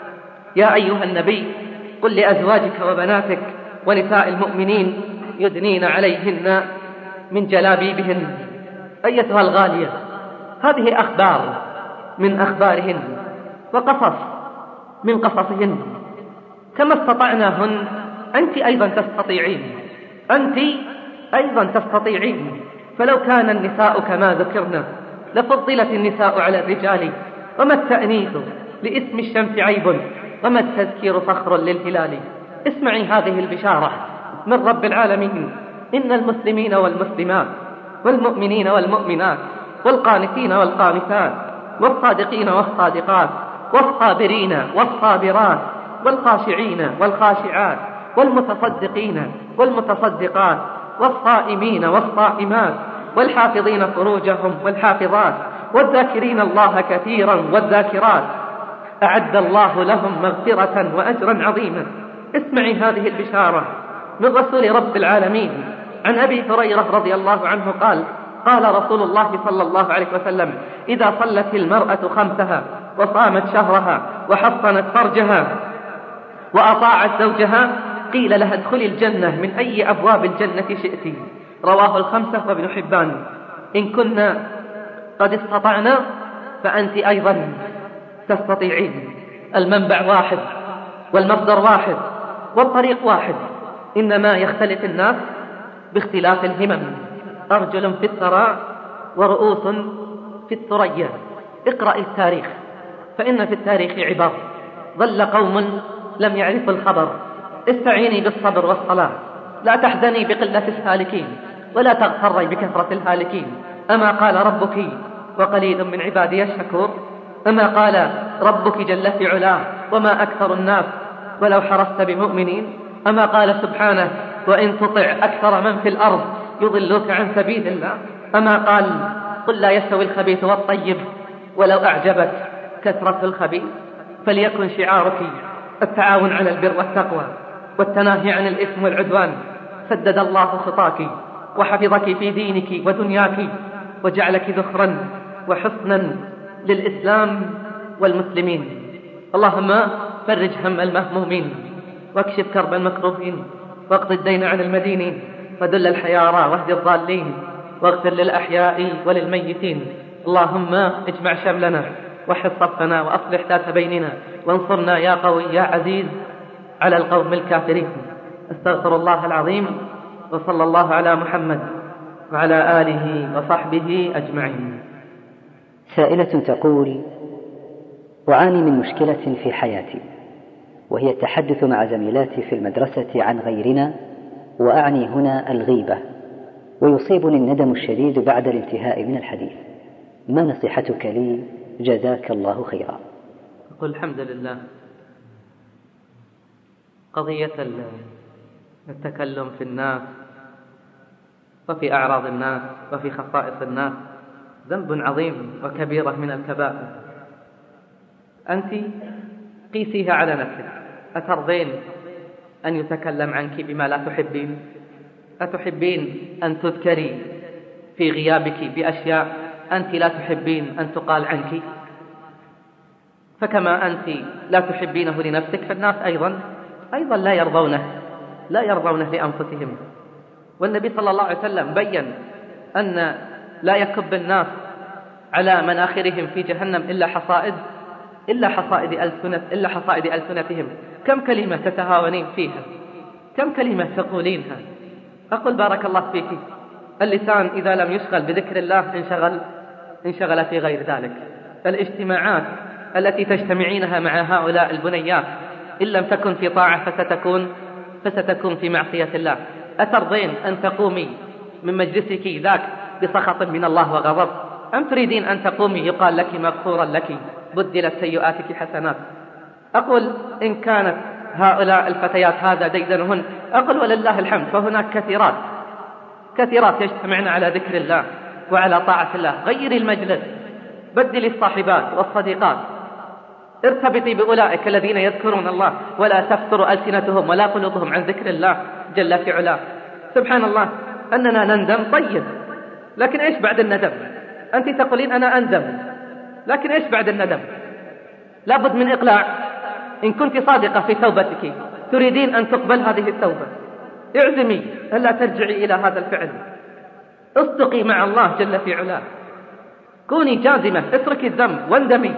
يا أيها النبي قل لأزواجك وبناتك ونساء المؤمنين يدنين عليهن من جلابيبهن. أيتها الغالية، هذه أخبار من أخبارهن وقصص من قصصهن، كما استطعناهن أنت أيضا تستطيعين، أنت أيضا تستطيعين. فلو كان النساء كما ذكرنا لفضلت النساء على الرجال، وما التأنيث لإثم الشمس عيب، وما التذكير فخر للهلال. اسمعي هذه البشارة من رب العالمين: إن المسلمين والمسلمات والمؤمنين والمؤمنات والقانتين والقانتات والصادقين والصادقات والصابرين والصابرات والخاشعين والخاشعات والمتصدقين والمتصدقات والصائمين والصائمات والحافظين فروجهم والحافظات والذاكرين الله كثيرا والذاكرات أعد الله لهم مغفرة وأجرا عظيما. اسمعي هذه البشارة من رسول رب العالمين عن أبي هريرة رضي الله عنه قال: قال رسول الله صلى الله عليه وسلم: إذا صلت المرأة خمسها وصامت شهرها وحصنت فرجها وأطاعت زوجها قيل لها ادخلي الجنة من أي أبواب الجنة شئت. رواه الخمسة وابن حبان. إن كنا قد استطعنا فأنت أيضا تستطيعين. المنبع واحد والمصدر واحد والطريق واحد، إنما يختلف الناس باختلاف الهمم. أرجل في الثراء ورؤوس في الثريا. اقرأ التاريخ فإن في التاريخ عبر. ظل قوم لم يعرفوا الخبر. استعيني بالصبر والصلاة، لا تحزني بقلة الهالكين ولا تغتري بكثرة الهالكين. أما قال ربك وقليل من عبادي الشكور؟ أما قال ربك جل في علاه: وما أكثر الناس ولو حرصت بمؤمنين. أما قال سبحانه: وإن تطع أكثر من في الأرض يضلوك عن سبيل الله. أما قال: قل لا يستوي الخبيث والطيب ولو أعجبك كثرة الخبيث. فليكن شعارك التعاون على البر والتقوى والتناهي عن الإثم والعدوان. سدد الله خطاك وحفظك في دينك ودنياك، وجعلك ذخرا وحصنا للإسلام والمسلمين. اللهم فرج هم المهمومين، واكشف كرب المكروبين، واقض الدين عن المدينين، ودل الحيارى واهد الضالين، واغفر للأحياء وللميتين. اللهم اجمع شملنا وحد صفنا وأصلح ذات بيننا، وانصرنا يا قوي يا عزيز على القوم الكافرين. استغفر الله العظيم، وصلى الله على محمد وعلى آله وصحبه أجمعين. سائلة تقول: أعاني من مشكلة في حياتي، وهي التحدث مع زميلاتي في المدرسة عن غيرنا، وأعني هنا الغيبة، ويصيبني الندم الشديد بعد الانتهاء من الحديث. ما نصيحتك لي؟ جزاك الله خيرا. أقول الحمد لله. قضية التكلم في الناس وفي أعراض الناس وفي خصائص الناس ذنب عظيم وكبيرة من الكبائر. أنت قيسيها على نفسك. أترضين أن يتكلم عنك بما لا تحبين؟ أتحبين أن تذكري في غيابك بأشياء أنت لا تحبين أن تقال عنك؟ فكما أنت لا تحبينه لنفسك، فالناس أيضا لا يرضونه لأنفسهم. والنبي صلى الله عليه وسلم بيّن أن لا يكب الناس على مناخرهم في جهنم إلا حصائد ألسنتهم. كم كلمة تتهاونين فيها، كم كلمة تقولينها. أقول بارك الله فيك، اللسان إذا لم يشغل بذكر الله انشغل في غير ذلك. الاجتماعات التي تجتمعينها مع هؤلاء البنيات إن لم تكن في طاعة فستكون في معصية الله. أترضين أن تقومي من مجلسك ذاك بسخط من الله وغضب، أم تريدين أن تقومي يقال لك مغفورا لك بدلت سيئاتك حسنات؟ أقول إن كانت هؤلاء الفتيات هذا ديدنهن، أقول ولله الحمد، فهناك كثيرات يجتمعن على ذكر الله وعلى طاعة الله. غيري المجلس، بدلي الصاحبات والصديقات، ارتبطي بأولئك الذين يذكرون الله ولا تفتر ألسنتهم ولا قلوبهم عن ذكر الله جل في علاه. سبحان الله أننا نندم، طيب، لكن إيش بعد الندم؟ أنت تقولين أنا أندم، لكن إيش بعد الندم؟ لابد من إقلاع. إن كنت صادقة في توبتك تريدين أن تقبل هذه التوبة، اعزمي ألا ترجعي إلى هذا الفعل، اصدقي مع الله جل في علاه، كوني جازمة، اتركي الذنب واندمي.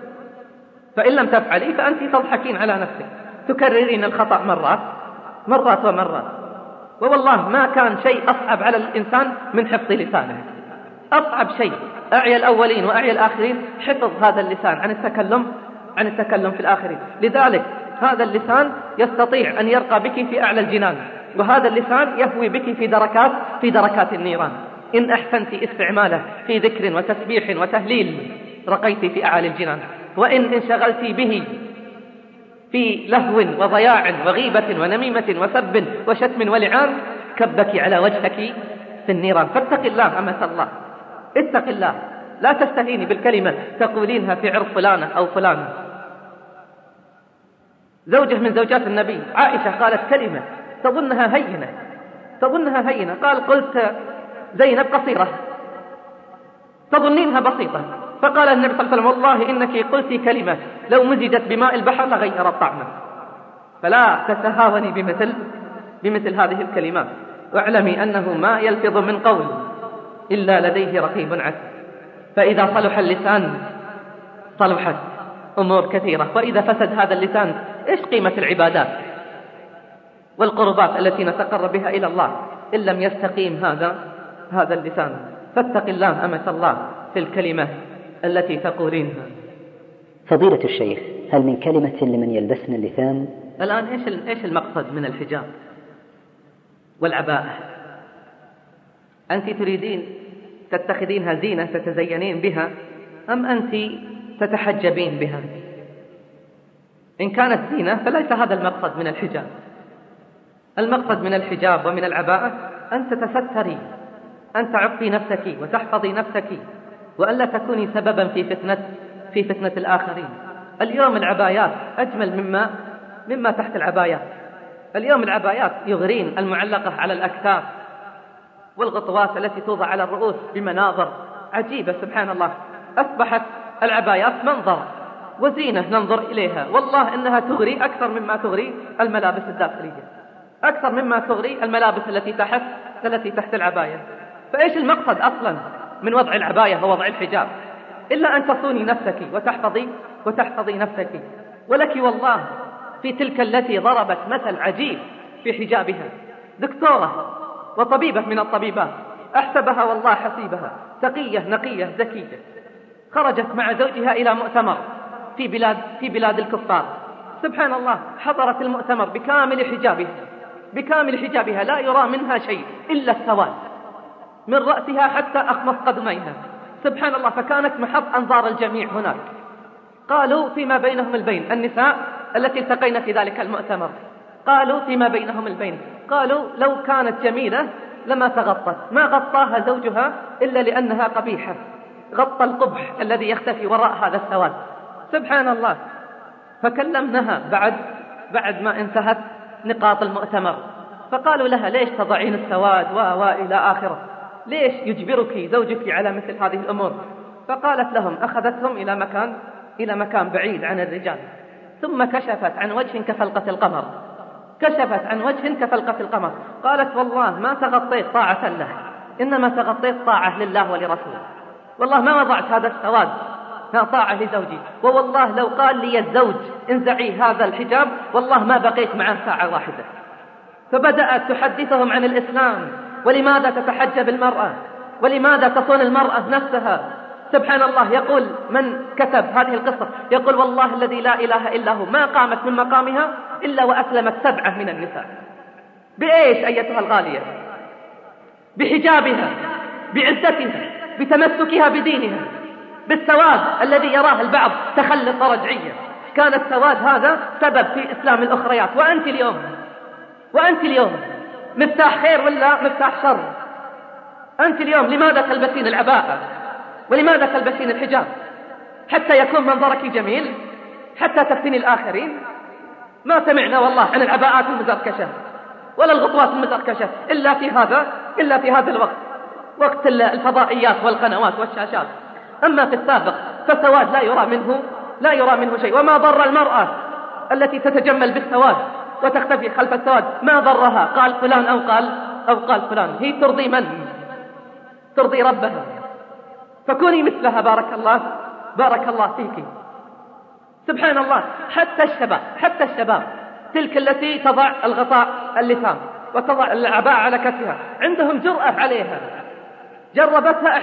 فإن لم تفعلي فأنت تضحكين على نفسك، تكررين الخطأ مرات ومرات. ووالله ما كان شيء أصعب على الإنسان من حفظ لسانه. أصعب شيء أعيا الأولين وأعيا الآخرين حفظ هذا اللسان عن التكلم في الآخرين. لذلك هذا اللسان يستطيع أن يرقى بك في أعلى الجنان، وهذا اللسان يهوي بك في دركات النيران. إن أحسنت استعماله في ذكر وتسبيح وتهليل رقيت في أعلى الجنان، وإن انشغلت به في لهو وضياع وغيبة ونميمة وسب وشتم ولعان كبك على وجهك في النيران. فاتق الله أمة الله، اتق الله، لا تستهيني بالكلمة تقولينها في عرض فلانة أو فلانة. زوجة من زوجات النبي عائشة قالت كلمة تظنها هينة، قلت زينب قصيرة تظنينها بسيطة، فقال النبي صلى الله عليه وسلم والله إنك قلت كلمة لو مزجت بماء البحر لغيرت طعمه. فلا تتهاوني بمثل هذه الكلمات، واعلمي أنه ما يلفظ من قول إلا لديه رقيب عتيد. فإذا صلح اللسان صلحت أمور كثيرة، وإذا فسد هذا اللسان إيش قيمة العبادات والقربات التي نتقرب بها إلى الله إن لم يستقيم هذا اللسان؟ فاتق الله أمة الله في الكلمة التي تقولينها. فضيلة الشيخ، هل من كلمة لمن يلبسن اللثام؟ الآن إيش المقصد من الحجاب والعباءة؟ أنت تريدين تتخذينها زينة تتزينين بها، أم أنت تتحجبين بها. إن كانت زينة فليس هذا المقصد من الحجاب. المقصد من الحجاب ومن العباءة أن تتستري، أن تعفي نفسك وتحفظي نفسك، وألا تكوني سببا في فتنة الآخرين. اليوم العبايات أجمل مما تحت العبايات. اليوم العبايات يغرين المعلقة على الأكتاف، والغطوات التي توضع على الرؤوس بمناظر عجيبة. سبحان الله، أصبحت العبايات منظر وزينة ننظر إليها. والله إنها تغري أكثر مما تغري الملابس الداخلية، أكثر مما تغري الملابس التي تحت العباية. فإيش المقصد أصلا من وضع العباية ووضع الحجاب إلا أن تصوني نفسك وتحفظي نفسك. ولك والله في تلك التي ضربت مثل عجيب في حجابها، دكتورة وطبيبة من الطبيبات، أحسبها والله حسيبها، تقية نقية ذكية، خرجت مع زوجها إلى مؤتمر في بلاد الكفار. سبحان الله، حضرت المؤتمر بكامل حجابها لا يرى منها شيء إلا السواد من رأسها حتى أخمص قدميها. سبحان الله، فكانت محط أنظار الجميع هناك. قالوا فيما بينهم البين، النساء التي التقينا في ذلك المؤتمر قالوا فيما بينهم البين، قالوا لو كانت جميلة لما تغطت، ما غطاها زوجها إلا لأنها قبيحة، غطى القبح الذي يختفي وراء هذا السواد. سبحان الله. فكلمناها بعد ما انتهت نقاط المؤتمر، فقالوا لها ليش تضعين السواد وإلى آخره، ليش يجبرك زوجك على مثل هذه الأمور؟ فقالت لهم أخذتهم إلى مكان بعيد عن الرجال، ثم كشفت عن وجه كفلقة القمر، قالت والله ما تغطيت طاعة له، إنما تغطيت طاعة لله ولرسوله. والله ما وضعت هذا السواد طاعة لزوجي، ووالله لو قال لي الزوج انزعي هذا الحجاب والله ما بقيت معه ساعة واحدة. فبدأت تحدثهم عن الإسلام، ولماذا تتحجب المرأة، ولماذا تصون المرأة نفسها. سبحان الله، يقول من كتب هذه القصة، يقول والله الذي لا إله إلا هو ما قامت من مقامها إلا وأسلمت 7 من النساء. بإيش أيتها الغالية؟ بحجابها، بعزتها، بتمسكها بدينها، بالسواد الذي يراه البعض تخلف رجعية. كان السواد هذا سبب في إسلام الأخريات. وأنت اليوم مفتاح خير ولا مفتاح شر؟ أنت اليوم لماذا تلبسين العباءة ولماذا تلبسين الحجاب؟ حتى يكون منظرك جميل، حتى تفتني الآخرين. ما سمعنا والله عن العباءات المزركشة ولا الغطوات المزركشة إلا في هذا الوقت، وقت الفضائيات والقنوات والشاشات. أما في السابق فالسواد لا يرى منه شيء. وما ضر المرأة التي تتجمل بالسواد وتختفي خلف السواد، ما ضرها قال فلان أو قال فلان. هي ترضي من؟ ترضي ربها. فكوني مثلها. بارك الله فيك. سبحان الله. حتى الشباب تلك التي تضع الغطاء اللسان وتضع العباءة على كتفها عندهم جرأة عليها. جربتها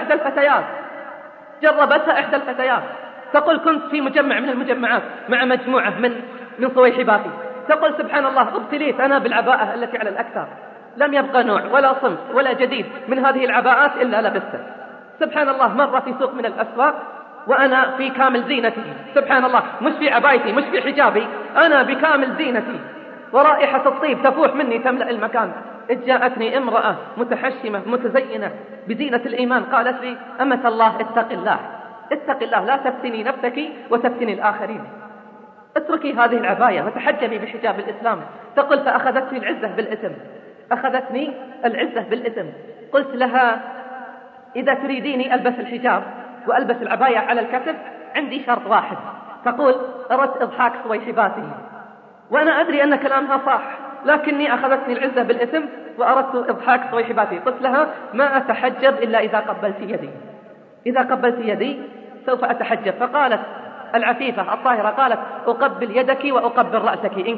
إحدى الفتيات تقول كنت في مجمع من المجمعات مع مجموعة من صويحباتي، تقول سبحان الله ابتليت أنا بالعباءة التي على الأكتاف، لم يبقى نوع ولا صنف ولا جديد من هذه العباءات إلا لبسته. سبحان الله. مرة في سوق من الأسواق وأنا في كامل زينتي، سبحان الله، مش في عبايتي مش في حجابي، أنا بكامل زينتي، ورائحة الطيب تفوح مني تملأ المكان. إذ جاءتني امرأة متحشمة متزينة بزينة الإيمان، قالت لي أمة الله اتق الله لا تفتني نفسك وتفتني الآخرين، اتركي هذه العباية وتحجبي بحجاب الإسلام. تقول فأخذتني العزة بالإثم. قلت لها إذا تريديني ألبس الحجاب وألبس العباية على الكتف عندي شرط واحد. تقول أردت إضحاك صويحباتي، وأنا أدري أن كلامها صح، لكني أخذتني العزة بالإثم وأردت إضحاك صويحباتي. قلت لها ما أتحجب إلا إذا قبلت يدي سوف أتحجب. فقالت العفيفة الطاهرة قالت أقبل يدك وأقبل رأسك إن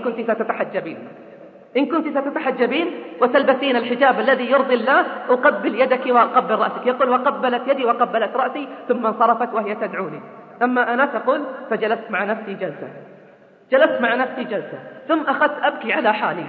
كنت ستتحجبين وتلبسين الحجاب الذي يرضي الله، أقبل يدك وأقبل رأسك. يقول وقبلت يدي وقبلت رأسي ثم انصرفت وهي تدعوني. أما أنا تقول فجلست مع نفسي جلسة ثم أخذت أبكي على حالي.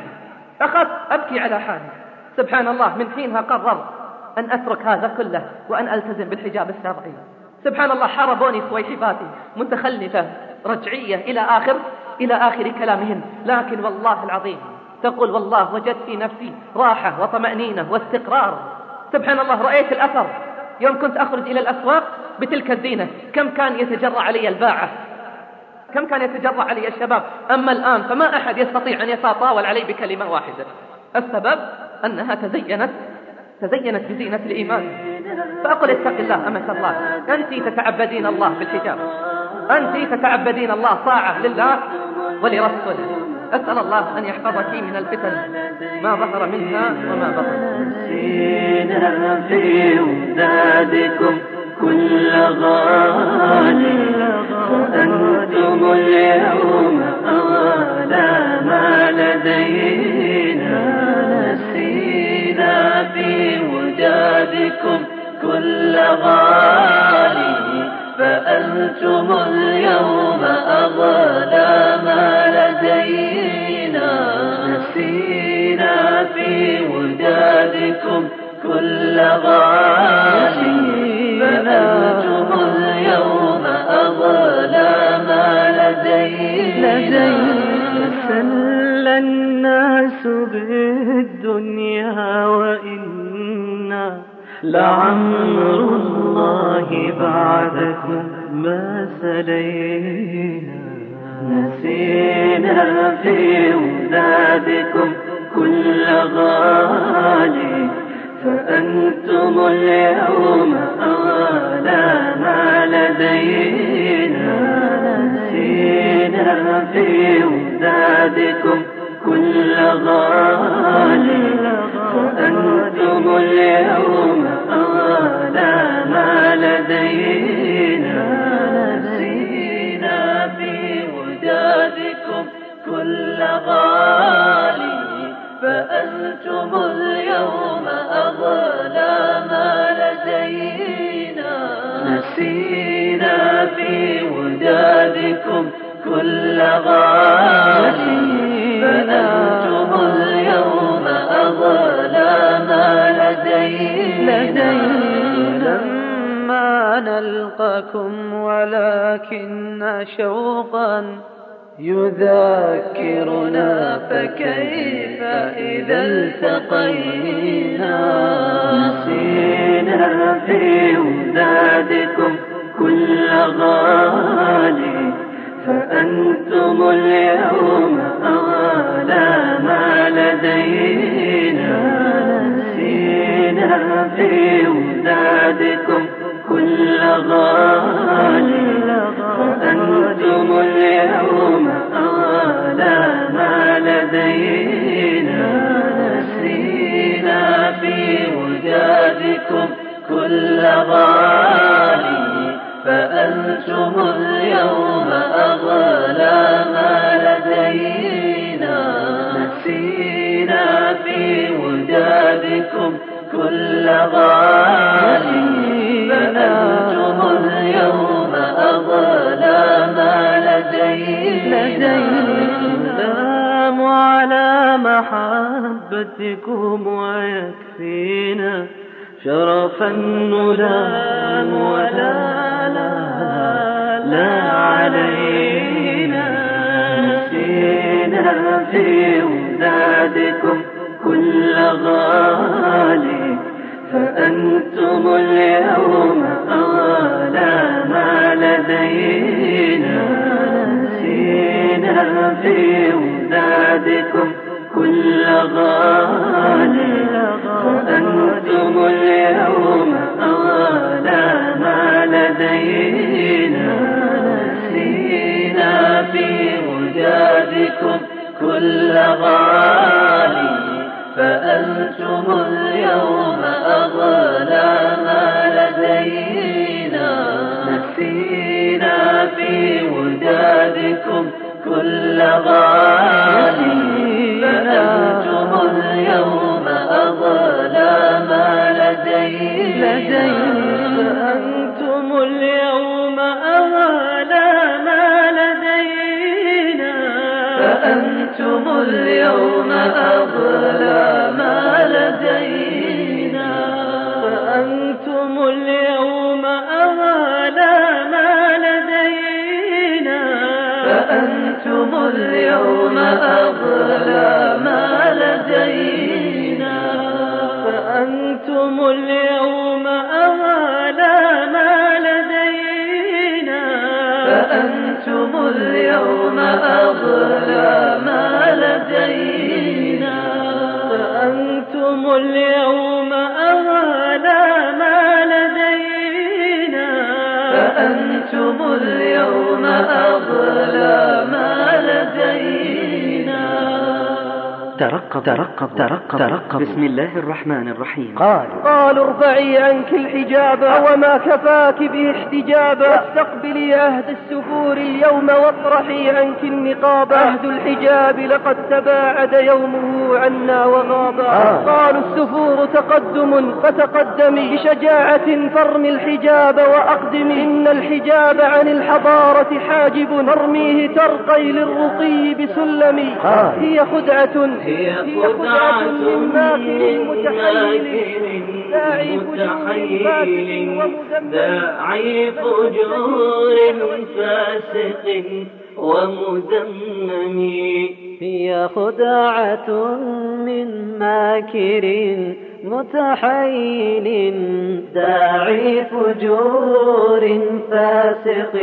سبحان الله. من حينها قررت أن أترك هذا كله وأن ألتزم بالحجاب الشرعي. سبحان الله، حاربوني سويحباتي متخلفة رجعية إلى آخر كلامهن، لكن والله العظيم تقول والله وجدت في نفسي راحة وطمأنينة واستقرار. سبحان الله، رأيت الأثر يوم كنت أخرج إلى الأسواق بتلك الزينة، كم كان يتجرأ علي الباعة، كم كان يتجرأ علي الشباب. أما الآن فما أحد يستطيع أن يتطاول علي بكلمة واحدة. السبب أنها تزينت بزينة الإيمان. فأقول اتق الله أمة الله، أنت تتعبدين الله بالحجاب، أنت تتعبدين الله طاعة لله ولرسوله. أسأل الله أن يحفظك من الفتن ما ظهر منها وما بطن. نسينا في ودادكم كل غالي، فأنتم اليوم أغلى ما لدينا. نسينا في ودادكم كل غالي، فأنتم اليوم أغلى ما لدينا. نسينا في ودادكم كل غالي، فأنتم اليوم أغلى ما لدينا. تسلى الناس بالدنيا وإنا لعمر الله بعدكم ما سلينا. نسينا في ولادكم كل غالي، فأنتم اليوم أغلى ما لدينا. نسينا في ولادكم كل غالي، فأنتم اليوم أغلى ما لدينا. نسينا في ودادكم كل غالي، فأنتم اليوم أغلى ما لدينا. نسينا في ودادكم كل غالي، فأنتم اليوم أغلى ما لدينا. لما نلقاكم ولكن شوقا يذكرنا، فكيف إذا التقينا. نسينا في ودادكم كل غالي، فأنتم اليوم أغلى ما لدينا. نسينا في ودادكم كل غالي، فأنتم اليوم أغلى ما لدينا. نسينا في ودادكم كل غالي، فأنتم اليوم أغلى ما لدينا. نسينا في ودادكم كل غالي، فأنتم اليوم أغلى ما لدينا. نسلام على محبتكم ويكفينا شرفا نلام ولا لا علينا. نسينا في ولادكم كل غالي، فأنتم اليوم أغلى ما لدينا. نسينا في ولادكم كل غالي، فأنتم اليوم أغلى ما لدينا. نسينا في ودادكم كل غالي، فأنتم اليوم أغلى ما لدينا. نسينا في ودادكم كل غالي، فأنتم اليوم أغلى ما لدينا. فأنتم اليوم أغلى ما لدينا. فأنتم اليوم أغلى ما لدينا. فأنتم اليوم أغلى اليوم أغلى ما لدينا فأنتم اليوم أغلى ما لدينا فأنتم اليوم أغلى ما لدينا فأنتم اليوم أغلى ما لدينا فأنتم اليوم أغلى ما لدينا ترقب بسم الله الرحمن الرحيم. قالوا ارفعي عنك الحجاب وما كفاك به احتجابا واستقبلي عهد السفور اليوم واطرحي عنك النقاب عهد الحجاب لقد تباعد يومه عنا وغابا قالوا السفور تقدم فتقدمي بشجاعة فارمي الحجاب وأقدمي إن الحجاب عن الحضارة حاجب فارميه ترقي للرقي بسلمي هي خدعة من ماكر متحيل داعي فجور فاسق ومذمم هي خدعة من ماكر متحيل داعي فجور فاسق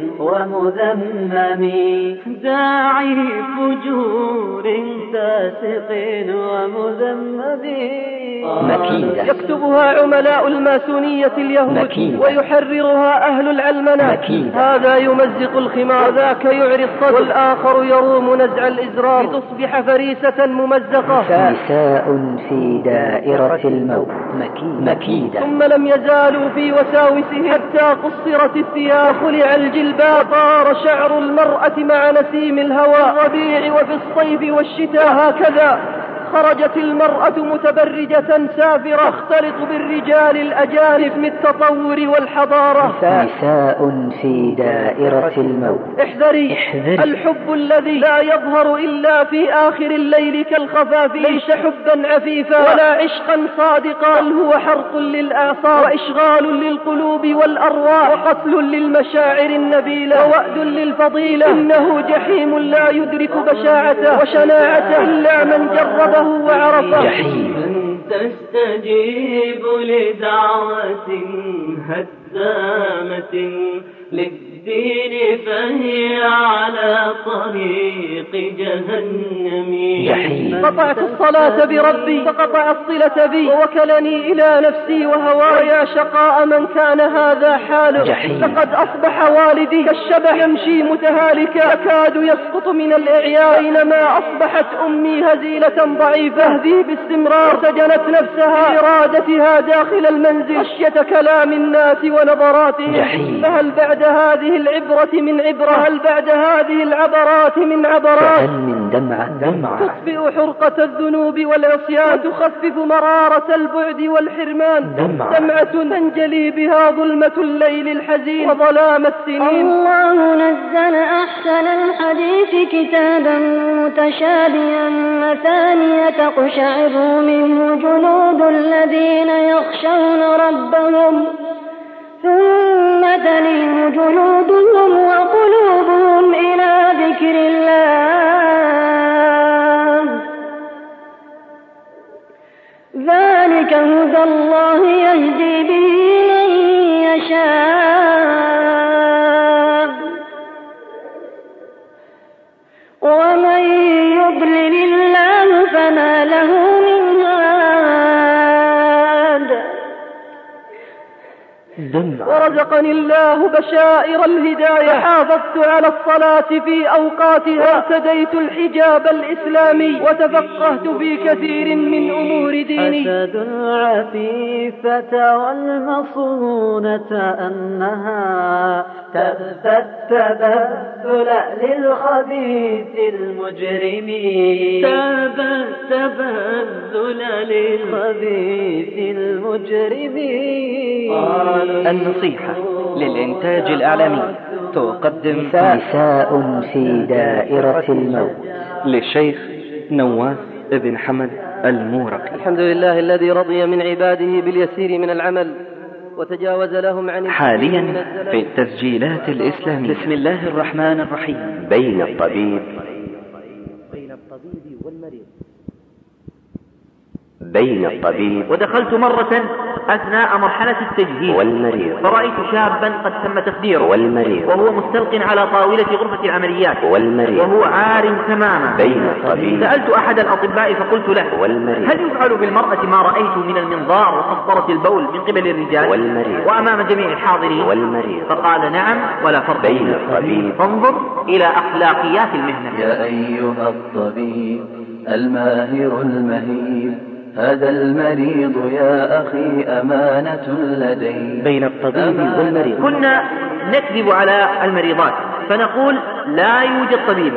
ومذمم داعي فجور فاسق ومذمم مكيدة يكتبها عملاء الماسونية اليهود ويحررها أهل العلمنة هذا يمزق الخمار ذاك يعري الصدر والآخر يروم نزع الإزرار لتصبح فريسة ممزقة نساء في دائرة الموت مكيدة ثم لم يزالوا في وساوسهم حتى قصرت الثياب خلع الجلباب طار شعر المرأة مع نسيم الهوى الربيع وفي الصيف والشتاء هكذا خرجت المرأة متبرجة سافرة تختلط بالرجال الأجانب من التطور والحضارة نساء في دائرة الموت احذري الحب الذي لا يظهر إلا في آخر الليل كالخفاف ليس حبا عفيفا ولا عشقا صادقا بل هو حرق للآثار وإشغال للقلوب والأرواح وقتل للمشاعر النبيلة ووأد للفضيلة إنه جحيم لا يدرك بشاعته وشناعته إلا من جربه وعرفه من تستجيب لدعوة هدامة للدين فهي على طريق جهنم قطعت الصلاة بربي فقطع الصلة بي ووكلني إلى نفسي وهواي يا شقاء من كان هذا حاله لقد أصبح والدي كالشبح يمشي متهالكا يكاد يسقط من الإعياء بينما أصبحت أمي هزيلة ضعيفة هذه باستمرار سجنت نفسها إرادتها داخل المنزل خشية كلام الناس ونظراتهم فهل بعد هذه العبرة من عبرة هل بعد هذه العبرات من عبرات فهل من دمعة تطفئ حرقة الذنوب والعصيان تخفف مرارة البعد والحرمان دمعة تنجلي بها ظلمة الليل الحزين وظلام السنين الله نزل أحسن الحديث كتابا متشابها مثانية تقشعر منه جلود الذين يخشون ربهم ثم تلين جلودهم وقلوبهم إلى ذكر الله ذلك هدى الله يهدي به من يشاء ومن يضلل الله فما له من هاد ورزقني الله بشائر الهداية حافظت على الصلاة في أوقاتها وارتديت الحجاب الإسلامي وتفقهت في كثير من أمور ديني أشهد العفيفة والمصونة أنها تبت التبذل للخبيث المجرم تبذل للخبيث المجرم النصيحة للإنتاج الإعلامي تقدم نساء في دائرة الموت للشيخ نواس بن حمد المورقي. الحمد لله الذي رضي من عباده باليسير من العمل وتجاوز لهم عن حاليا في التسجيلات الإسلامية. بسم الله الرحمن الرحيم. بين الطبيب بين الطبيب ودخلت مرة أثناء مرحلة التجهيز والمريض، فرأيت شابا قد تم تخديره والمريض، وهو مستلق على طاولة غرفة العمليات والمريض، وهو عار تماما بين الطبيب. سألت أحد الأطباء فقلت له: والمريض، هل يفعل بالمرأة ما رأيت من المنظار وقسطرة البول من قبل الرجال والمريض، وأمام جميع الحاضرين؟ والمريض. فقال: نعم ولا فرق بين الطبيب. فانظر إلى أخلاقيات المهنة. يا أيها الطبيب الماهر المهيب، هذا المريض يا أخي أمانة لدي. بين الطبيب والمريض. كنا نكذب على المريضات فنقول لا يوجد طبيبة،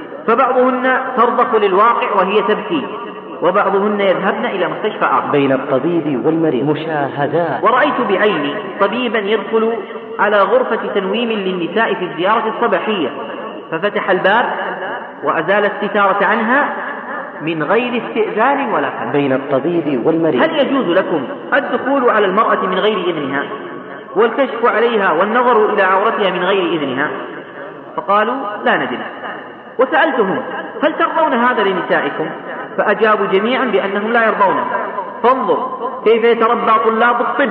فبعضهن ترضخ للواقع وهي تبكي، وبعضهن يذهبن إلى مستشفى آخر. بين الطبيب والمريض مشاهدات. ورأيت بعيني طبيبا يدخل على غرفة تنويم للنساء في الزيارة الصباحية، ففتح الباب وأزال الستارة عنها من غير استئذان ولا كلام. بين الطبيب والمريض. هل يجوز لكم الدخول على المرأة من غير إذنها والكشف عليها والنظر إلى عورتها من غير إذنها؟ فقالوا: لا ندري. وسألتهم: هل ترضون هذا لنسائكم؟ فأجابوا جميعا بأنهم لا يرضون. فانظر كيف يتربى طلاب الطب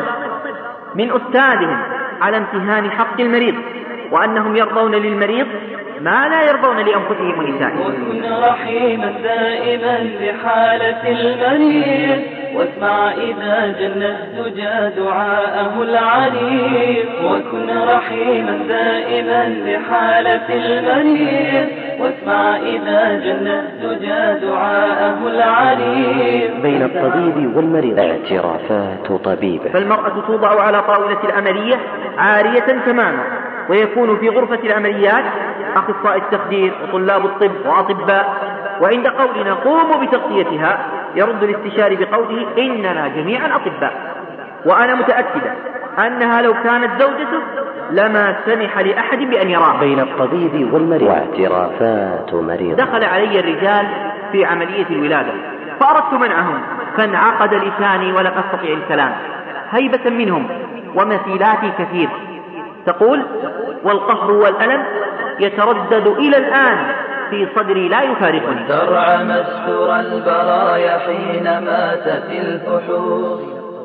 من أستاذهم على امتهان حق المريض، وأنهم يرضون للمريض ما لا يرضون لأنفسهم ونسائهم. وكن رحيما دائما لحالة المريض، واسمع إذا جن الدجى دعاءه العليم. وكن رحيما دائما لحالة المريض، واسمع إذا جن الدجى دعاءه العليم. بين الطبيب والمريض. اعترافات طبيبه. فالمرأة توضع على طاولة العملية عارية تماما، ويكون في غرفة العمليات أخصائي التخدير وطلاب الطب وأطباء، وعند قولنا قوموا بتغطيتها يرد الاستشاري بقوله: إننا جميعا أطباء. وأنا متأكدة أنها لو كانت زوجته لما سمح لأحد بأن يراه. بين الطبيب والمريض. واعترافات مريض. دخل علي الرجال في عملية الولادة فأردت منعهم، فانعقد لساني ولم أستطيع الكلام هيبة منهم، ومثيلاتي كثير تقول: والقهر والألم يتردد إلى الآن في صدري لا يفارقني. ترعى مسحور البرايا حين ماتت الفحوص،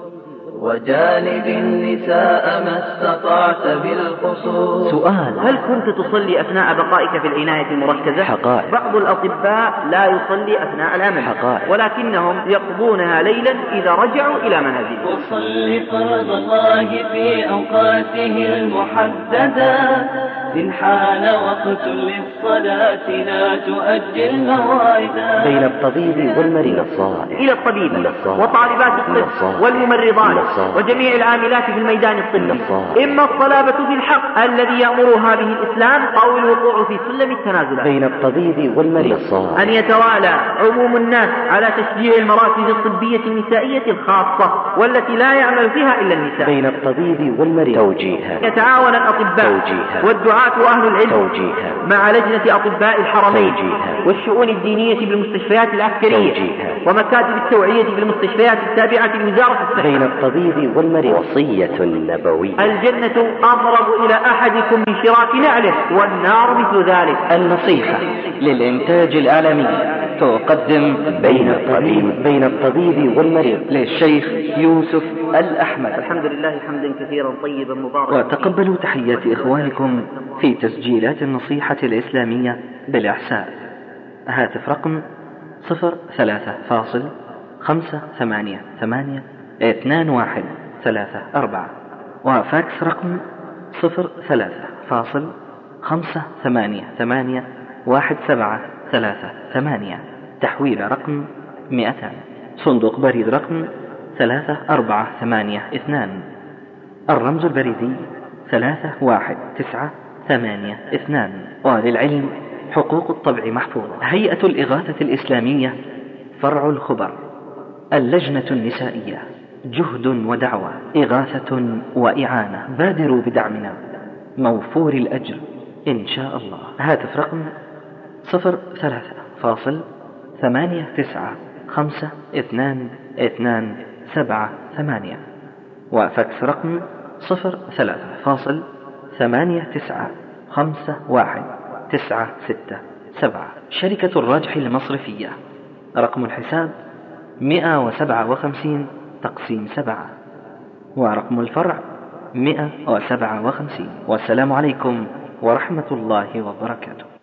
وجانب النساء ما استطعت بالخصوص. سؤال: هل كنت تصلي أثناء بقائك في العناية المركزة؟ حقائق. بعض الأطباء لا يصلي أثناء العمل، حقائق. ولكنهم يقضونها ليلا إذا رجعوا إلى منازلهم. وصل فرض الله في أوقاته المحددة، إن حان وقت للصلاة لا تؤجل موعدا. بين الطبيب والمريض. إلى الطبيب وطالبات الطب والممرضات وجميع العاملات في الميدان الطبي، إما الصلابة في الحق الذي يأمرها به الإسلام أو الوقوع في سلم التنازلات. بين الطبيب والمريض. أن يتوالى عموم الناس على تشجيع المراكز الطبية النسائية الخاصة والتي لا يعمل فيها إلا النساء. بين الطبيب والمريض. توجيها. يتعاون الأطباء والدعاة وأهل العلم توجيها. مع لجنة أطباء الحرمين توجيها. والشؤون الدينية بالمستشفيات العسكرية توجيها. ومكاتب التوعية بالمستشفيات التابعة لوزارة الصحة. بين الطبيب والمريض. وصية نبوية. الجنة أقرب إلى أحدكم من شراك نعله، والنار مثل ذلك. النصيحة للإنتاج الإعلامي تقدم بين الطبيب والمريض للشيخ يوسف الأحمد. الحمد لله حمدا كثيرا طيبا مباركا. وتقبلوا تحيات إخوانكم في تسجيلات النصيحة الإسلامية بالإحساء. هاتف رقم 03-588-22134، وفاكس رقم 03-588-1738، تحويل رقم 200، صندوق بريد رقم 3482، الرمز البريدي 31982. وللعلم حقوق الطبع محفوظة. هيئة الإغاثة الإسلامية فرع الخبر، اللجنة النسائية، جهد ودعوة، إغاثة وإعانة. بادروا بدعمنا موفور الأجر إن شاء الله. هاتف رقم 03-589-5228، وفاكس رقم 03-8951967. شركة الراجح المصرفية، رقم الحساب 157 تقسيم 7، ورقم الفرع 157. والسلام عليكم ورحمة الله وبركاته.